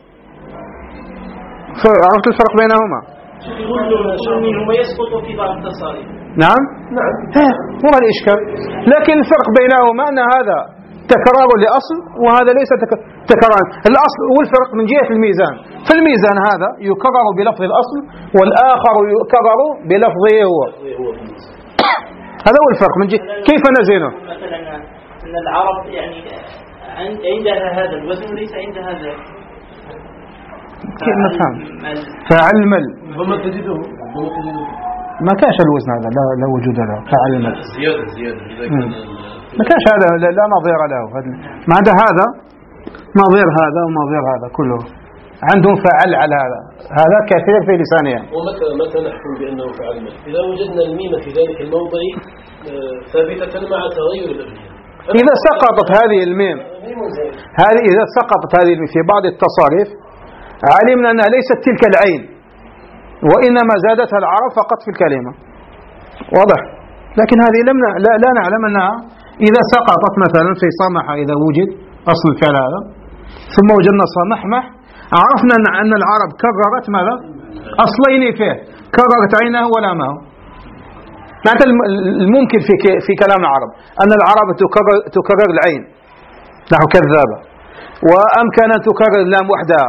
عرفت الفرق بينهما؟ كل منهما يسقط في بعض التصاريف. نعم نعم هو الإشكال. لكن الفرق بينهما أن هذا تكرار لأصل وهذا ليس تكرار الأصل. والفرق من جهة الميزان، في الميزان هذا يكرر بلفظ الأصل والآخر يكرر بلفظه هو. هذا هو الفرق من جهة كيف نزينه. مثلا أن العرب يعني عندها هذا الوزن وليس عند هذا. كيف نفهم؟ فعل مل ربما تجده ما كانش الوزن هذا، لا, لا وجود له فعل المد. زيادة زيادة إذا كان ما كانش هذا، لا, لا نظير له. ما عدا هذا نظير هذا ونظير هذا كله عندهم فعل على هذا، هذا كثير في لسانهم. ومتى متى نحكم بأنه فعل المد؟ إذا وجدنا الميم في ذلك الموضع ثابتة مع تغير الأبنية. إذا سقطت هذه الميم هذه إذا سقطت هذه الميم في بعض التصاريف علمنا أنها ليست تلك العين، وإنما زادتها العرب فقط في الكلمة. واضح؟ لكن هذه لم ن... لا, لا نعلم أنها إذا سقطت مثلا في صمح، إذا وجد أصل الفعل هذا ثم وجدنا صمحمح، عرفنا أن العرب كررت ماذا؟ أصلين فيه، كررت عينه ولامه. معنى الممكن في في كلام العرب أن العرب تكرر, تكرر العين نحو كذابة، وأمكن أن تكرر اللام وحدها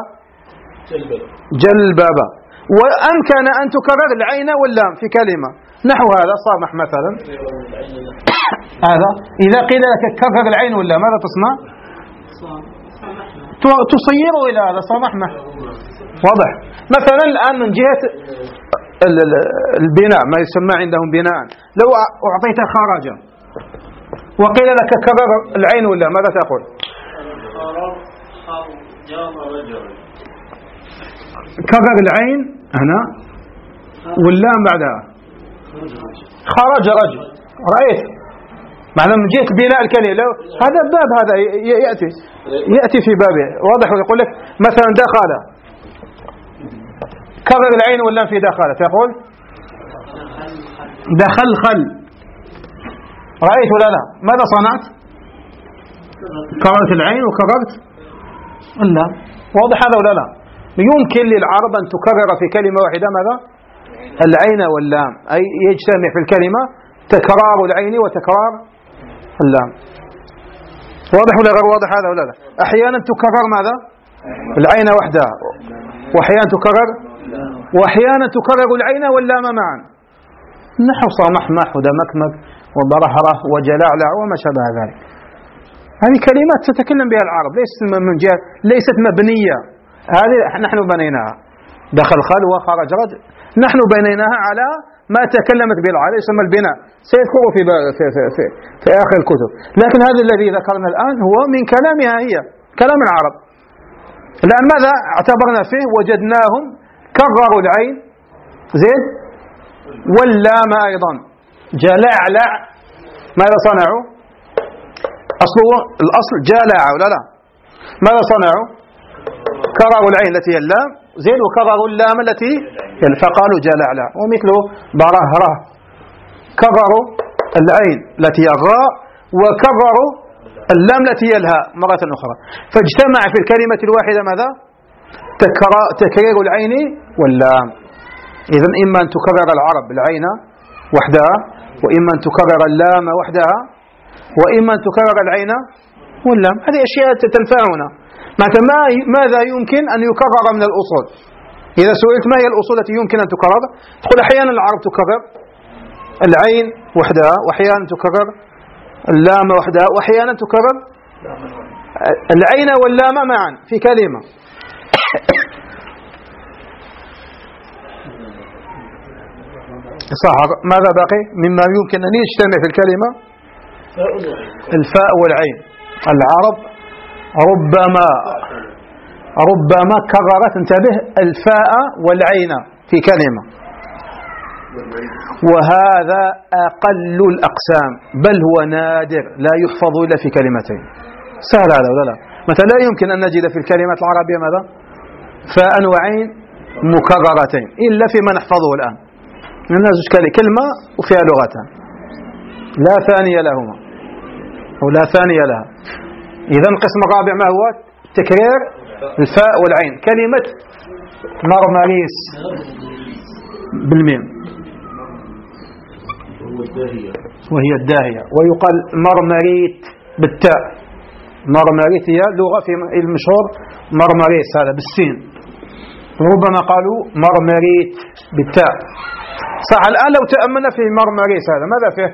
كجلبابة، وأمكن أن تكرر العين واللام في كلمة نحو هذا صامح مثلا. هذا إذا قيل لك كرر العين واللام ماذا تصنع؟ تصيره إلى هذا صامحمح. واضح؟ مثلا الآن من جهة البناء ما يسمى عندهم بناء، لو أعطيت خرجا وقيل لك كرر العين واللام ماذا تقول؟ كرر العين هنا واللام بعدها خرج رجل. رأيت؟ معنى من جهة بناء الكلمة لو هذا باب هذا يأتي يأتي في بابه. واضح؟ ويقول لك مثلا دخل، كرر العين واللام في دخل تقول دخل خل. رأيت ولا لا؟ ماذا صنعت؟ كررت العين وكررت اللام. واضح هذا ولا لا؟ يمكن للعرب أن تكرر في كلمة واحدة ماذا؟ العين واللام، أي يجتمع في الكلمة تكرار العين وتكرار اللام. واضح ولا غير واضح هذا ولا لا؟ أحيانا تكرر ماذا؟ العين وحدها، وأحيانا تكرر وأحيانا تكرر العين واللام معا نحو صمحمح ودمكمك وبرهره وجلعلع وما شابه ذلك. هذه كلمات تتكلم بها العرب، ليست من جهة ليست مبنية، هذه نحن بنيناها. دخل خل وخرج رجل نحن بنيناها على ما تكلمت به العرب، يسمى البناء، سيذكره في, في, في, في, في آخر الكتب. لكن هذا الذي ذكرنا الآن هو من كلامها هي، كلام العرب. الآن ماذا اعتبرنا فيه؟ وجدناهم كرروا العين زين واللام أيضا جلعلع. ماذا صنعوا؟ أصله الأصل جلع ولا لا؟ ماذا صنعوا؟ كرروا العين التي هي اللام زين وكرروا اللام التي فقالوا جلعلع. ومثله برهره كرروا العين التي هي الراء وكرروا اللام التي هي الهاء مرة أخرى، فاجتمع في الكلمة الواحدة ماذا؟ تكرير العين واللام. إذن إما أن تكرر العرب العين وحدها، وإما أن تكرر اللام وحدها، وإما أن تكرر العين واللام. هذه أشياء تنفعنا. ماذا يمكن أن يكرر من الأصول؟ إذا سئلت ما هي الأصول التي يمكن أن تكرر؟ تقول أحيانا العرب تكرر العين وحدها، وأحيانا تكرر اللام وحدها، وأحيانا تكرر العين واللام معا في كلمة. صح. ماذا باقي مما يمكن أن يجتمع في الكلمة؟ الفاء والعين. العرب ربما ربما كررت انتبه الفاء والعين في كلمة، وهذا أقل الأقسام، بل هو نادر لا يحفظ إلا في كلمتين. سهل هذا ولا لا؟ مثلا لا يمكن أن نجد في الكلمات العربية ماذا؟ فاء وعين مكررتين إلا فيما نحفظه الآن. الناس كلمة وفيها لغتان لا ثانية لهما أو لا ثانية لها. إذا القسم الرابع ما هو؟ تكرير الفاء والعين. كلمة مرمريس بالميم وهي الداهية، ويقال مرمريت بالتاء. مرمريت هي لغة في المشهور مرمريس هذا بالسين، ربما قالوا مرمريت بالتاء. صح. الآن لو تأملنا في مرمريس هذا ماذا فيه؟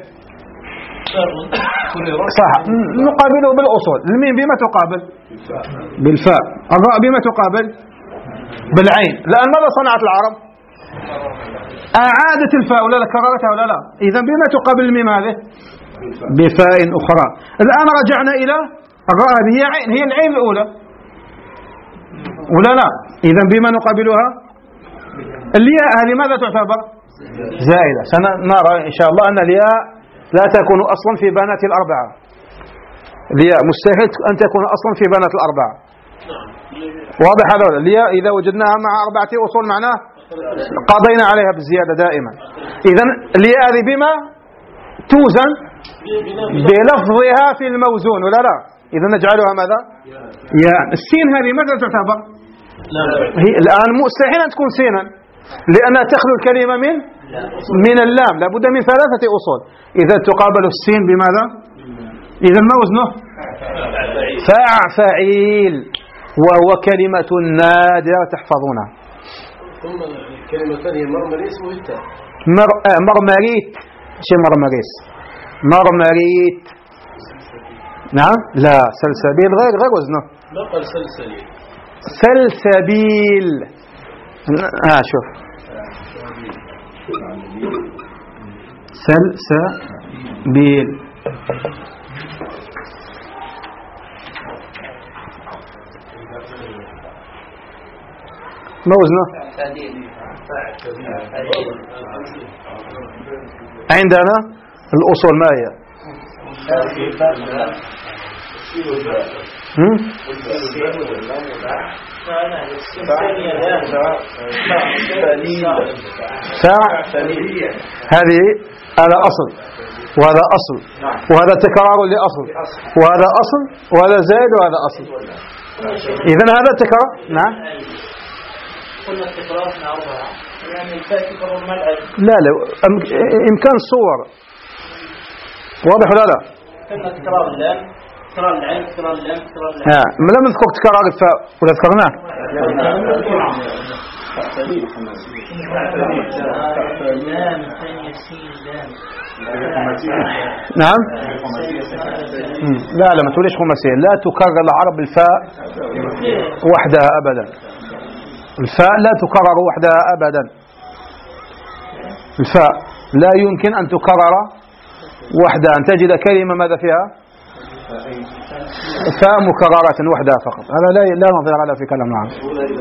صح. نقابله بالأصول. الميم بما تقابل؟ بالفاء. الراء بما تقابل؟ بالعين. الآن ماذا صنعت العرب؟ أعادت الفاء ولا لا؟ كررتها ولا لا؟ إذا بما تقابل الميم هذه؟ بفاء أخرى. الآن رجعنا إلى الراء، هذه هي عين، هي العين الأولى ولا لا؟ إذا بما نقابلها؟ الياء هذه ماذا تعتبر؟ زائدة. سنرى إن شاء الله أن الياء لا تكون أصلا في بنات الأربعة. الياء مستحيل أن تكون أصلا في بنات الأربعة. واضح هذا؟ الياء إذا وجدناها مع أربعة أصول معناه قضينا عليها بالزيادة دائما. إذا الياء هذه بما توزن؟ بلفظها في الموزون ولا لا؟ إذا نجعلها ماذا؟ ياء. السين هذه ماذا تعتبر؟ هي الآن مستحيل أن تكون سينا لأنها تخلو الكلمة من من اللام، لابد من ثلاثة أصول. إذا تقابل السين بماذا؟ إذا ما وزنه؟ فاعفعيل، وهو كلمة نادرة تحفظونها. ثم الكلمة الثانية مرمريس وهتا مر... آه مرمريت. شيء مرمريس؟ مرمريت. نعم؟ لا، سلسبيل غير غير وزنه. لا قال سلسبيل. سلسبيل. ها شوف. سلسبيل. ما وزنه؟ عندنا الأصول ما هي؟ هذه على أصل وهذا أصل وهذا تكرار لأصل وهذا أصل وهذا زائد وهذا أصل. إذن هذا تكرار. نعم. قلنا التكرار مع أربعة يعني الفاء تكرر مع الألف. لا لا إمكان الصور واضح ولا لا؟ قلنا تكرار اللام، تكرار العين، تكرار اللام، تكرار اللام. ها لم نذكر تكرار الفاء ولا ذكرناه؟ نعم. لا لا ما تقوليش خماسية. لا تكرر العرب الفاء وحدها أبدا. الفاء لا تكرر وحدها أبدا. الفاء لا يمكن أن تكرر وحدها، أن تجد كلمة ماذا فيها؟ فاء مكررة وحدها فقط. هذا لا لا نظير له في كلام العرب.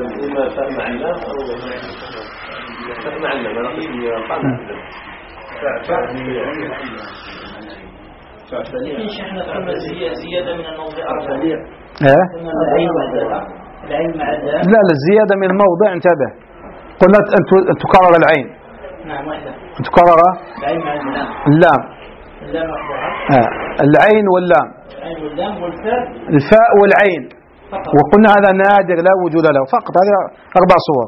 لكن احنا قلنا زيادة من الموضع أربعة. إيه؟ العين مع اللام. لا لا الزيادة من موضع، انتبه. قلنا أن تكرر العين. نعم واحدة. أن تكرر العين مع اللام. اللام. اللام وحدها. آه. العين واللام. العين واللام والفاء. الفاء والعين. فقط. وقلنا هذا نادر لا وجود له فقط. هذه أربع صور.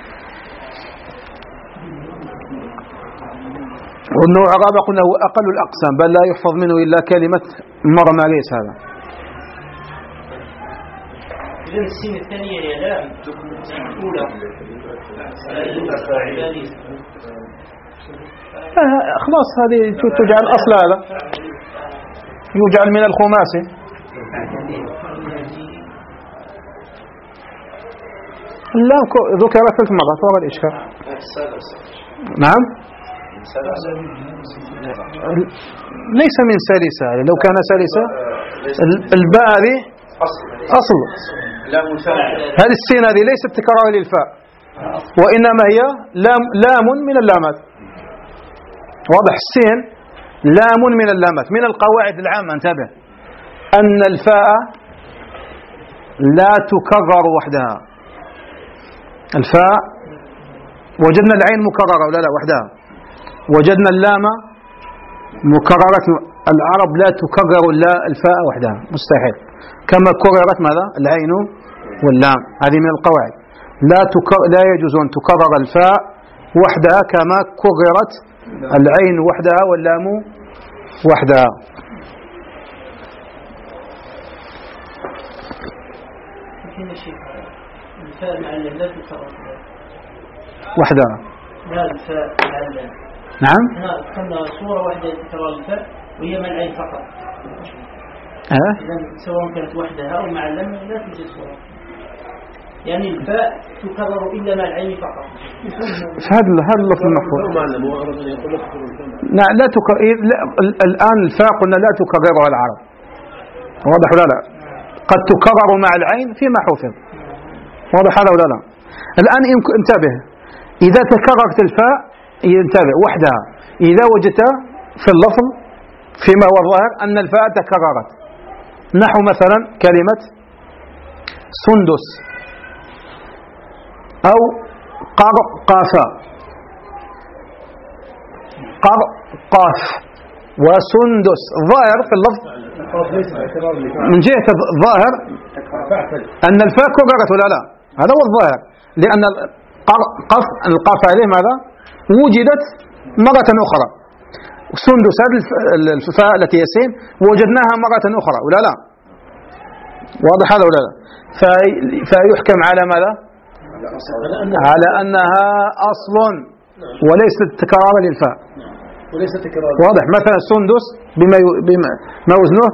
والنوع الرابع قلنا هو أقل الأقسام بل لا يحفظ منه إلا كلمة مرمريس. هذا إذن السين الثانية هي لام الأولى. آه خلاص هذه تجعل أصل، هذا يجعل من الخماسي. اللام ذكر ثلاث مرات وهو الإشكال. نعم. ليس من سلسة. لو كان سلسة الباء هذه أصل. هذه السين هذه ليست تكرار للفاء وإنما هي لام لام من اللامات. واضح؟ السين لام من اللامات. من القواعد العامة انتبه أن الفاء لا تكرر وحدها. الفاء وجدنا العين مكررة ولا لا وحدها، وجدنا اللام مكررة. العرب لا تكرر الفاء وحدها مستحيل، كما كررت ماذا؟ العين واللام. هذه من القواعد. لا لا يجوز أن تكرر الفاء وحدها كما كررت العين وحدها واللام وحدها. الفاء مع اللام لا تكرر وحدها. لا الفاء مع اللام. نعم. كنا صورة واحدة تكرر الفاء وهي مع العين فقط. أه؟ إذا سواء كانت وحدها أو مع اللام لا توجد صورة. يعني الفاء تكرر إلا مع العين فقط. هذا هذا اللفظ المحفوظ. نعم لا تكرر الآن الفاء قلنا لا تكررها العرب، واضح ولا لا؟ قد تكرر مع العين فيما حفظ، واضح هذا ولا لا؟ الآن انتبه، إذا تكررت الفاء ينتبه وحدها، إذا وجدت في اللفظ فيما هو الظاهر أن الفاء تكررت، نحو مثلا كلمة سندس أو قرقافة، قرقاف وسندس، ظاهر في اللفظ من جهة الظاهر أن الفاء كررت ولا لا؟ هذا هو الظاهر، لأن القاف القاف عليه ماذا؟ وجدت مرة أخرى. سندس هذه الفاء التي يسين وجدناها مرة أخرى ولا لا؟ واضح هذا ولا لا؟ فيحكم على ماذا؟ على أنها أصل وليست تكرار للفاء، واضح. مثلا سندس بما بما ما وزنه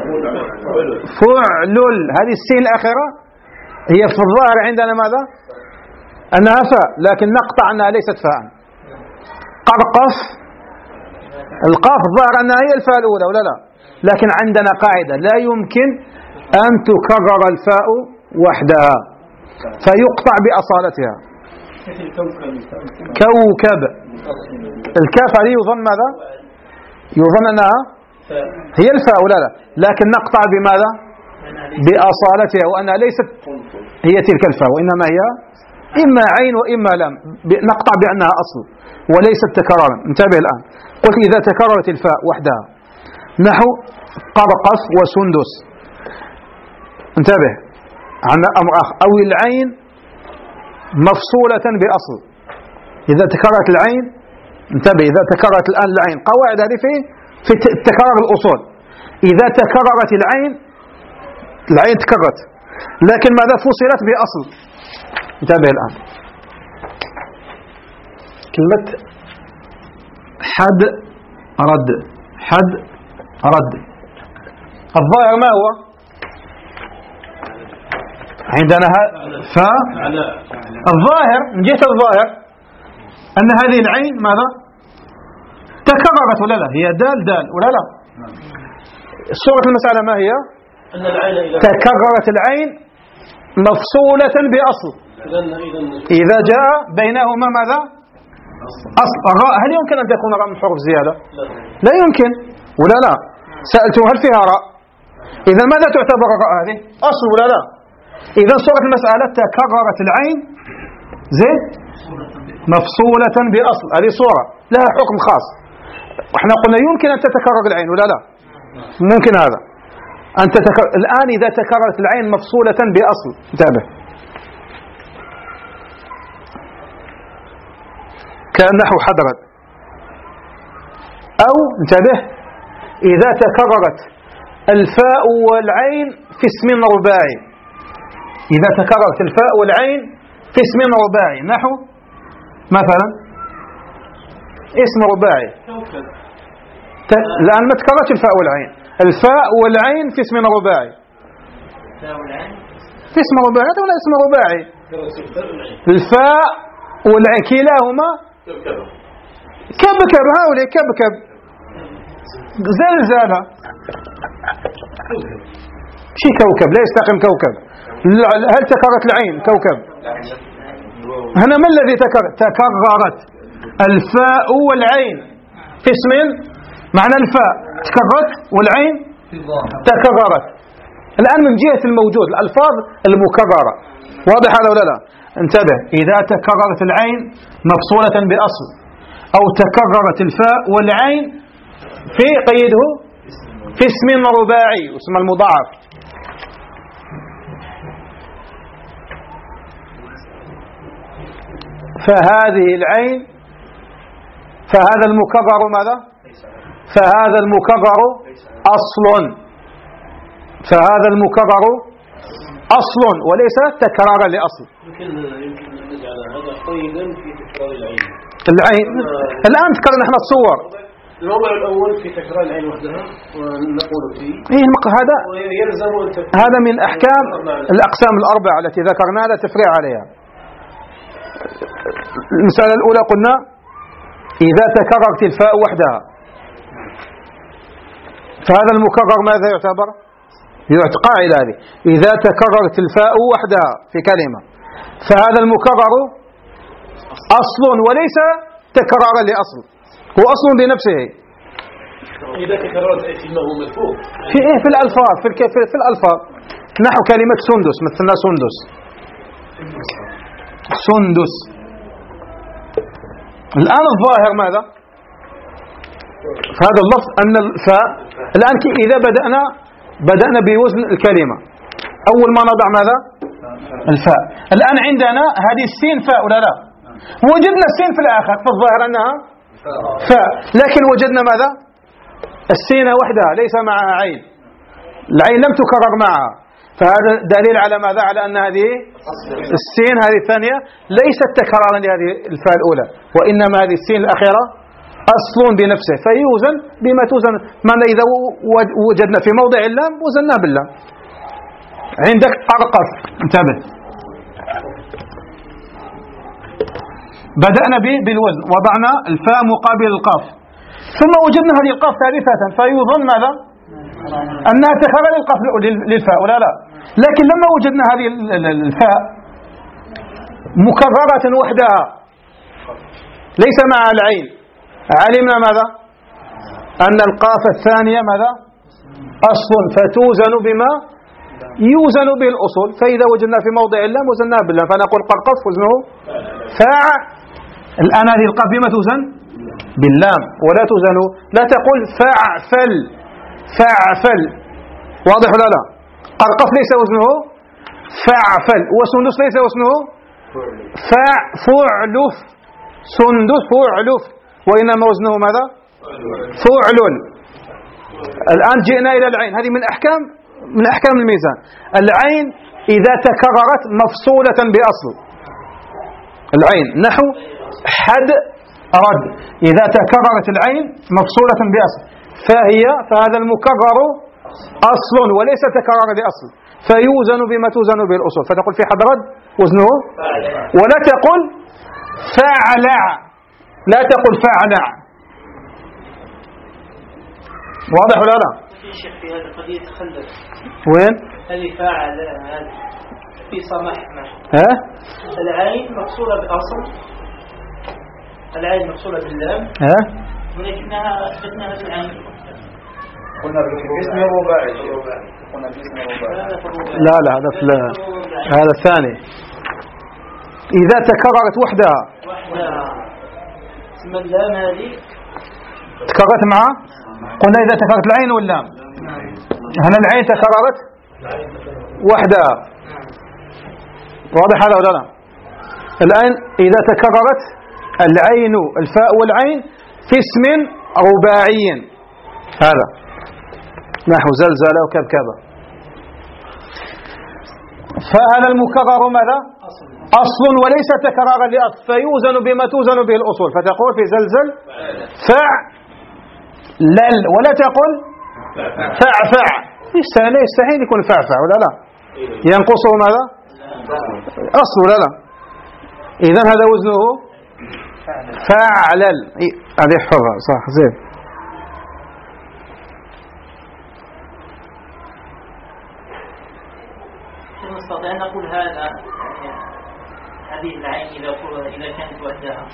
فعل، هذه السين الأخيرة هي في الظاهر عندنا ماذا؟ أنها فاء، لكن نقطع أنها ليست فاء. قرقف القاف الظاهر أنها هي الفاء الأولى ولا لا؟ لكن عندنا قاعدة لا يمكن أن تكرر الفاء وحدها فيقطع بأصالتها. كوكب الكاف هذه يظن ماذا؟ يظن أنها هي الفاء ولا لا؟ لكن نقطع بماذا؟ بأصالتها، وأنها ليست هي تلك الفاء، وإنما هي إما عين وإما لام، نقطع بأنها أصل وليست تكرارا. انتبه الآن، قلت إذا تكررت الفاء وحدها نحو قرقف وسندس، انتبه عن أمر آخر، أو العين مفصولة بأصل. إذا تكررت العين، انتبه إذا تكررت الآن العين، قواعد هذه في في تكرار الأصول. إذا تكررت العين، العين تكررت لكن ماذا؟ فصلت بأصل. انتبه الآن، كلمة حد رد، حد رد الظاهر ما هو؟ عندنا فاء الظاهر من جهة الظاهر أن هذه العين ماذا؟ تكررت ولا لا؟ هي دال دال ولا لا؟ صورة المسألة ما هي؟ تكررت العين مفصولة بأصل. إذا جاء بينهما ماذا؟ أصل. الراء هل يمكن أن تكون راء من حروف زيادة؟ لا يمكن ولا لا؟ سألته هل فيها راء؟ إذا ماذا تعتبر الراء هذه؟ أصل ولا لا؟ إذا صورة المسألة تكررت العين زين مفصولة بأصل، هذه صورة لها حكم خاص. وإحنا قلنا يمكن أن تتكرر العين ولا لا؟ ممكن هذا أن تتكرر. الآن إذا تكررت العين مفصولة بأصل، انتبه، كأنه حضرت، أو انتبه إذا تكررت الفاء والعين في اسم رباعي، إذا تكررت الفاء والعين في اسم رباعي، نحو مثلا اسم رباعي ت... الآن ما تكررت الفاء والعين، الفاء والعين في اسم رباعي، في اسم رباعي ولا اسم رباعي؟ الفاء والعين كلاهما كبكب، هؤلاء كبكب زلزلة، شي كوكب لا يستقيم كوكب. هل تكررت العين كوكب؟ هنا ما الذي تكرر؟ تكررت الفاء والعين في اسم، معنى الفاء تكررت والعين تكررت. الآن من جهة الموجود الألفاظ المكررة، واضح هذا ولا لا؟ انتبه، إذا تكررت العين مفصولة بأصل، أو تكررت الفاء والعين في قيده في اسم رباعي، اسم المضاعف، فهذه العين فهذا المكرر ماذا؟ فهذا المكرر أصل، فهذا المكرر أصل وليس تكرارا لأصل. يمكن يمكن أن نجعل هذا قيدا في تكرار العين. العين الآن تكرر نحن الصور، الموضع الأول في تكرار العين وحدها ونقول فيه إيه هذا يلزم هذا من أحكام الأقسام الأربعة التي ذكرناها لا تفريع عليها. المسألة الأولى قلنا إذا تكررت الفاء وحدها فهذا المكرر ماذا يعتبر؟ يعتقى إلى هذه. إذا تكررت الفاء وحدها في كلمة فهذا المكرر أصل وليس تكرارا لأصل، هو أصل بنفسه. إذا تكررت ما هو مذكور في إيه في الألفاظ في, في, في الألفاظ نحو كلمة سندس مثلنا سندس سندس. الآن الظاهر ماذا؟ فهذا اللفظ أن الفاء الآن إذا بدأنا بدأنا بوزن الكلمة أول ما نضع ماذا؟ الفاء. الآن عندنا هذه السين فاء ولا لا؟ وجدنا السين في الآخر فالظاهر أنها فاء، لكن وجدنا ماذا؟ السين وحدها ليس معها عين، العين لم تكرر معها، فهذا دليل على ماذا؟ على أن هذه السين هذه الثانية ليست تكرارا لهذه الفاء الأولى، وإنما هذه السين الأخيرة أصل بنفسه فيوزن بما توزن. معنى إذا وجدنا في موضع اللام وزناه باللام. عندك أرقف، انتبه، بدأنا بالوزن وضعنا الفاء مقابل القاف ثم وجدنا هذه القاف ثالثة فيظن ماذا؟ أنها تكرار للقاف للفاء ولا لا؟ لكن لما وجدنا هذه الفاء مكررة وحدها ليس معها العين علمنا ماذا؟ أن القاف الثانية ماذا؟ أصل فتوزن بما يوزن به الأصول. فإذا وجدنا في موضع اللام وزناه باللام فنقول قرقف وزنه فاع. الآن هذه القاف بما توزن؟ باللام ولا توزن، لا تقول فاعفل فاعفل، واضح ولا لا؟ قرقف ليس وزنه فاعفل، وسندس ليس وزنه فاع فعلف، سندس فعلف، وإنما وزنه ماذا؟ فعل. الآن جئنا إلى العين، هذه من أحكام من أحكام الميزان. العين إذا تكررت مفصولة بأصل، العين نحو حد رد، إذا تكررت العين مفصولة بأصل فهي فهذا المكرر أصل وليس تكرر بأصل فيوزن بما توزن به الأصول. فتقول في حد رد وزنه، ولا تقول فاعلع، لا تقول فاعلع، واضح ولا لا؟ شيخ في هذه القضية تخلف. وين؟ هذه فاعل هذه في صمح ما. ها؟ العين مقصورة بأصل، العين مقصورة باللام. ها؟ ولكنها أثبتناها بالعين. قلنا باسم الرباعي. قلنا باسم الرباعي. لا لا هذا هذا الثاني. إذا تكررت وحدها. وحدها. ثم اللام هذه. تكررت معها؟ قلنا إذا تكررت العين واللام. هل العين تكررت وحدها؟ واضح هذا ولا لا؟ الآن إذا تكررت العين الفاء والعين في اسم رباعي هذا نحو زلزلة وكبكبة فهذا المكرر ماذا؟ أصل وليس تكرارا لأصل فيوزن بما توزن به الأصول. فتقول في زلزل فع لل، ولا تقول فعفع، يستحيل يكون فعفع ولا لا؟ ينقصه ماذا؟ أصل ولا لا؟ إذن هذا وزنه فعلل. هذه حرة صح زين. نستطيع أن نقول هذا هذه العين إذا إذا كانت وحدها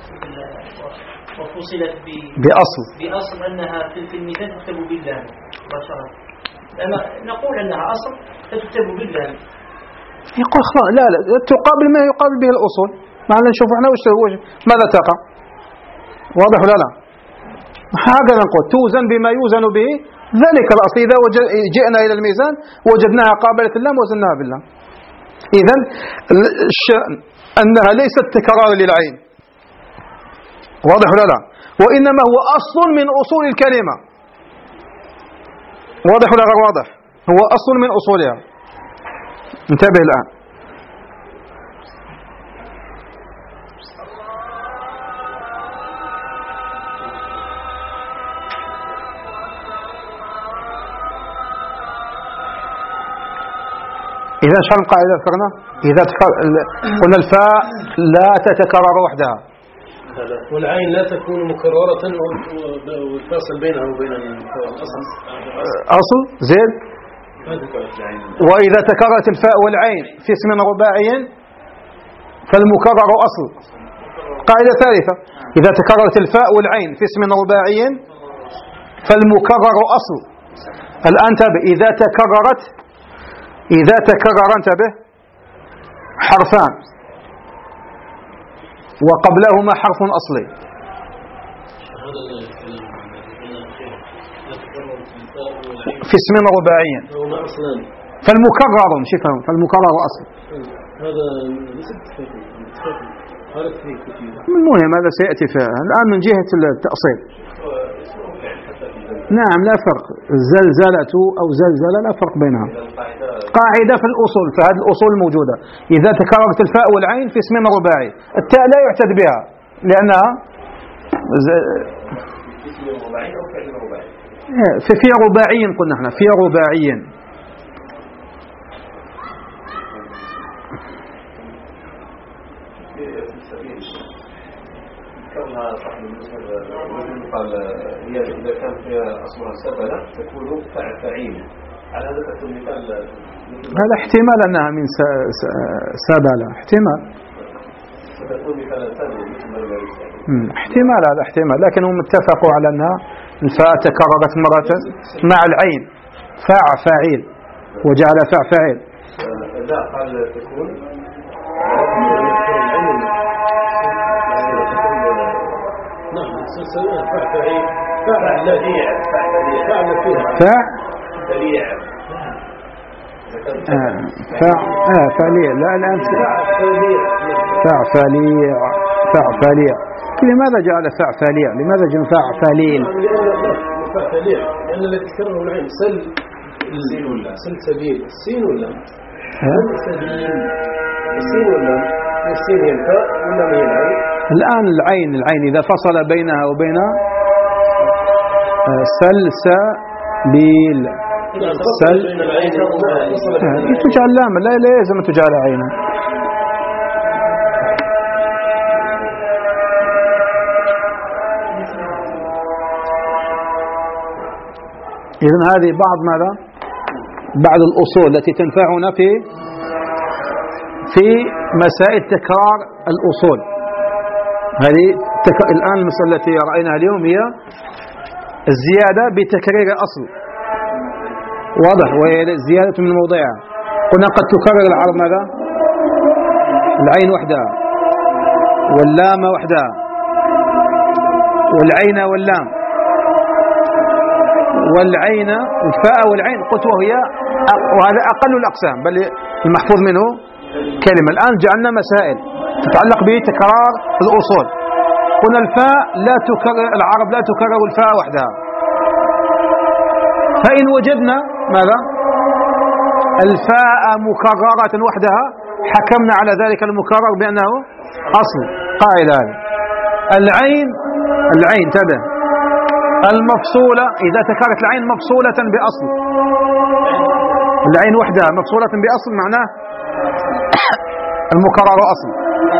وفصلت بأصل بأصل أنها في المثال تكتب باللام مباشرة، نقول أنها أصل تكتب باللام. يقول خلاص لا لا تقابل ما يقابل به الأصول. معنا نشوف احنا وش ماذا تقع، واضح ولا لا؟ هكذا نقول توزن بما يوزن به ذلك الأصل. إذا جئنا إلى الميزان وجدناها قابلة اللام وزناها باللام. إذن الشأن أنها ليست تكرار للعين، واضح ولا لا؟ وإنما هو أصل من أصول الكلمة، واضح ولا غير واضح؟ هو أصل من أصولها. انتبه الآن. إذا شحال القاعدة ذكرنا؟ إذا تكرر قلنا الفاء لا تتكرر وحدها، والعين لا تكون مكررة والفاصل بينها وبين الأصل أصل زين. وإذا تكررت الفاء والعين في اسم رباعي فالمكرر أصل. قاعدة ثالثة: إذا تكررت الفاء والعين في اسم رباعي فالمكرر أصل. الآن انتبه، إذا تكررت إذا تكرر انتبه حرفان وقبلهما حرف أصلي، في اسم رباعي فالمكرر شوفهم فالمكرر أصل. هذا المهم هذا سيأتي فيها الآن من جهة التأصيل. نعم لا فرق، زلزلة أو زلزلة لا فرق بينها. قاعدة في الأصول، في هذه الأصول الموجودة: إذا تكررت الفاء والعين في اسم رباعي التاء لا يعتد بها لأنها في في رباعي. قلنا احنا في رباعي. كونها صاحب المسند قال هي إذا كان فيها أصلها سبلة تكون فعيل، على هذا تكون مثال. هذا احتمال أنها من سبلة، احتمال تكون مثال ثاني احتمال هذا احتمال، لكنهم اتفقوا على أنها الفاء تكررت مرة مع العين فاع فاعيل وجعل فاع فاعيل. لا قال تكون فاعل فاعل بديع فاعل فيها فاع بديع فاع اه فعليع. لا الآن فاع فعليع فاع فعليع. لماذا جعل فاع فعليع؟ لماذا جعل فاع فعليل؟ فاع فعليع لأن الذي كرره العين سل السين ولا سل سبيل السين ولا سبيل السين ولا السين هي الفاء ولا هي العين؟ الآن العين العين إذا فصل بينها وبين سلسبيل سل تجعل لام، لا لازم تجعل عينا. إذن هذه بعض ماذا؟ بعض الأصول التي تنفعنا في في مسائل تكرار الأصول. هذه تك... الآن المسألة التي رأيناها اليوم هي الزيادة بتكرير أصل، واضح، وهي زيادة من موضعها. قلنا قد تكرر العرب ماذا؟ العين وحدها واللام وحدها والعين واللام والعين والفاء والعين، قلت وهي وهذا أقل الأقسام بل المحفوظ منه كلمة. الآن جعلنا مسائل تتعلق بتكرار الأصول. قلنا الفاء لا تكرر العرب لا تكرر الفاء وحدها، فإن وجدنا ماذا؟ الفاء مكررة وحدها حكمنا على ذلك المكرر بأنه أصل. قاعدة هذه. العين العين تبع المفصولة إذا تكررت العين مفصولة بأصل، العين وحدها مفصولة بأصل معناه المكرر أصل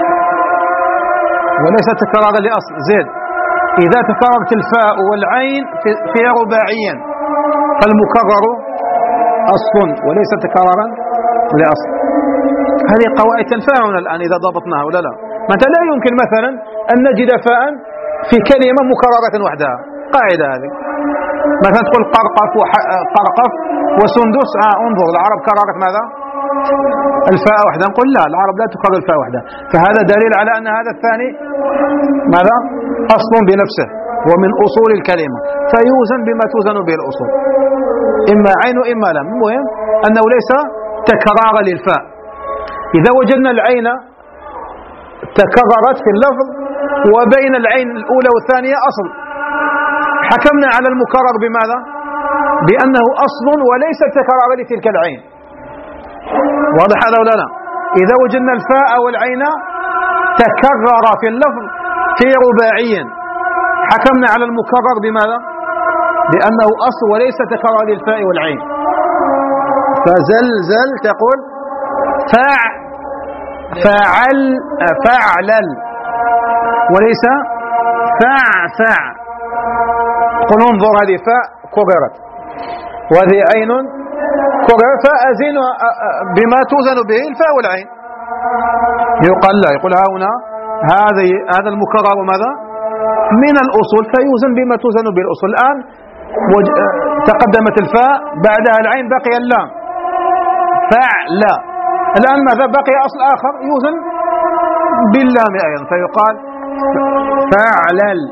وليس تكرارا لأصل. زيد إذا تكررت الفاء والعين في رباعيا فالمكرر أصل وليس تكرارا لأصل. هذه قواعد تنفعنا الآن إذا ضبطناها ولا لا؟ متى لا يمكن مثلا أن نجد فاء في كلمة مكررة وحدها. قاعدة هذه مثلا تقول قرقف وقرقف وسندس. آه انظر العرب كررت ماذا؟ الفاء وحدها. نقول لا، العرب لا تكرر الفاء وحدها. فهذا دليل على أن هذا الثاني ماذا؟ أصل بنفسه ومن أصول الكلمة، فيوزن بما توزن به الأصول، إما عين وإما لام. المهم أنه ليس تكرار للفاء. إذا وجدنا العين تكررت في اللفظ وبين العين الأولى والثانية أصل، حكمنا على المكرر بماذا؟ بأنه أصل وليس تكرار لتلك العين. واضح هذا ولا لا؟ إذا وجدنا الفاء والعين تكرر في اللفظ في رباعيا حكمنا على المكرر بماذا؟ بأنه أصل وليس تكرار للفاء والعين. فزلزل تقول فاع فاعل فاعلل وليس فاع فاع. قل انظر هذه فاء كررت وهذه عين كررت فأزين بما توزن به الفاء والعين. يقال لا، يقول ها هنا هذه هذا المكرر ماذا من الأصول فيوزن بما توزن به الأصول. الآن تقدمت الفاء بعدها العين بقي اللام فاعل. الآن ماذا بقي أصل آخر يوزن باللام أيضا فيقال فاعلل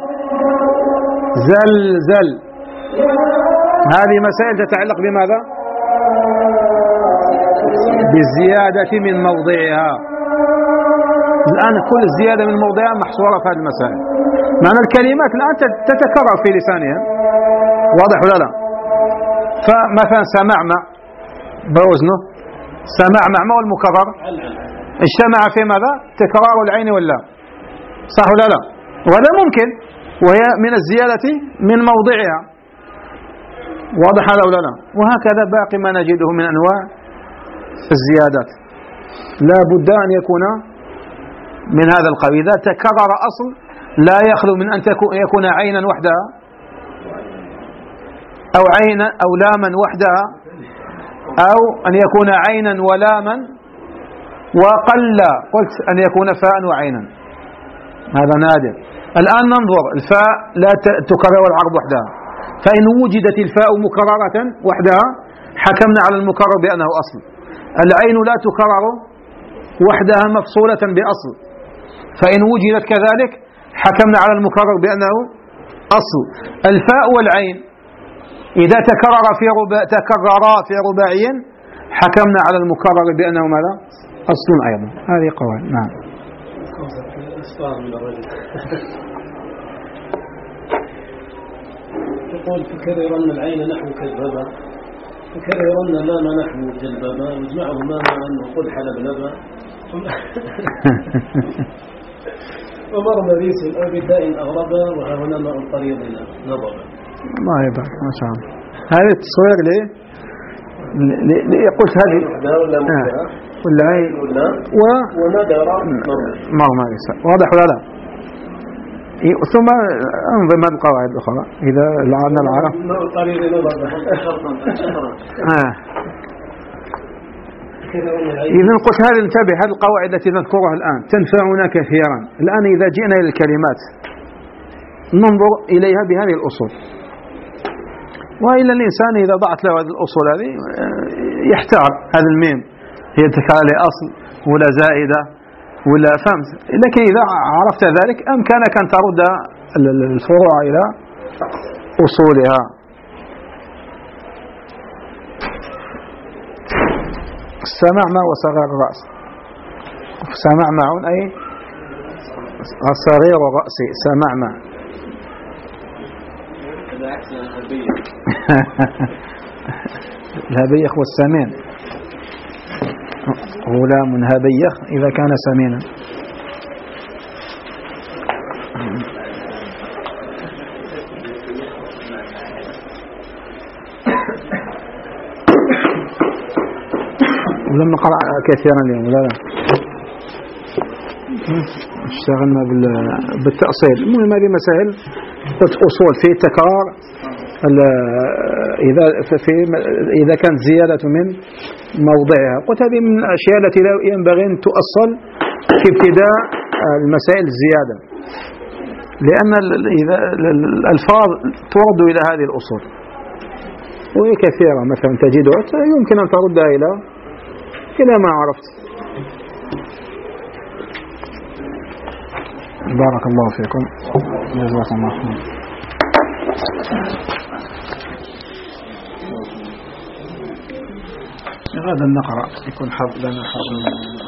زلزل. هذه مسائل تتعلق بماذا؟ بالزيادة من موضعها. الآن كل الزيادة من موضعها محصورة في هذه المسائل. معنى الكلمات الآن تتكرر في لسانها، واضح ولا لا؟ فمثلا سمعنا بوزنه سمعنا ما هو المكرر؟ اجتمع في ماذا؟ تكرار العين واللام، صح ولا لا؟ وهذا ممكن وهي من الزيادة من موضعها، واضح هذا ولا لا؟ وهكذا باقي ما نجده من أنواع الزيادات لا بد أن يكون من هذا القبيل. إذا تكرر أصل لا يخلو من أن يكون عينا وحدها أو عينا أو لاما وحدها أو أن يكون عينا ولاما وقل قلت أن يكون فاء وعينا، هذا نادر. الآن ننظر الفاء لا تكرر العرض وحدها، فإن وجدت الفاء مكررة وحدها حكمنا على المكرر بأنه أصل. العين لا تكرر وحدها مفصولة بأصل، فإن وجدت كذلك حكمنا على المكرر بأنه أصل. الفاء والعين إذا تكرر في رباع تكررا في رباعي حكمنا على المكرر بأنه ماذا؟ أصل أيضا. هذه قواعد. نعم. يقول تكررن العين نحو كذبا، تكررن اللام نحو جلببا، يجمعهما معا وقل حلبلبا ومر مريس أو بتاء أغربا وها هنا ماء الطريق نضبا. الله يبارك ما شاء الله. هذه التصوير ليه؟ ليه قلت هذه والعين و مرمى واضح ولا لا؟ ثم انظم القواعد الأخرى إذا لعنا العرب إذا قلت هذه انتبه، هذه القواعد التي نذكرها الآن تنفعنا كثيرا. الآن إذا جئنا إلى الكلمات ننظر إليها بهذه الأصول، وإلا الإنسان إذا ضعت له هذه الأصول هذه يحتار هذا الميم هي تكالي أصل ولا زائدة ولا فهمت. لكن إذا عرفت ذلك أمكانك أن ترد الفروع إلى أصولها. السمع مع وصغير الرأس، سمع معون أي صغير الرأس سمع مع الهبيخ والسمين، غلام هبيخ إذا كان سمينا. لم نقرأ كثيرا اليوم لا لا اشتغلنا بالتأصيل. المهم هذه مسائل أصول في تكرار إذا في إذا كانت زيادة من موضعها. قلت هذه من الأشياء التي ينبغي أن تؤصل في ابتداء المسائل الزيادة، لأن الألفاظ ترد إلى هذه الأصول وهي كثيرة. مثلا تجدها يمكن أن تردها إلى إلى ما عرفت. بارك الله فيكم جزاكم الله خير. غدا نقرأ يكون حظ لنا حظ.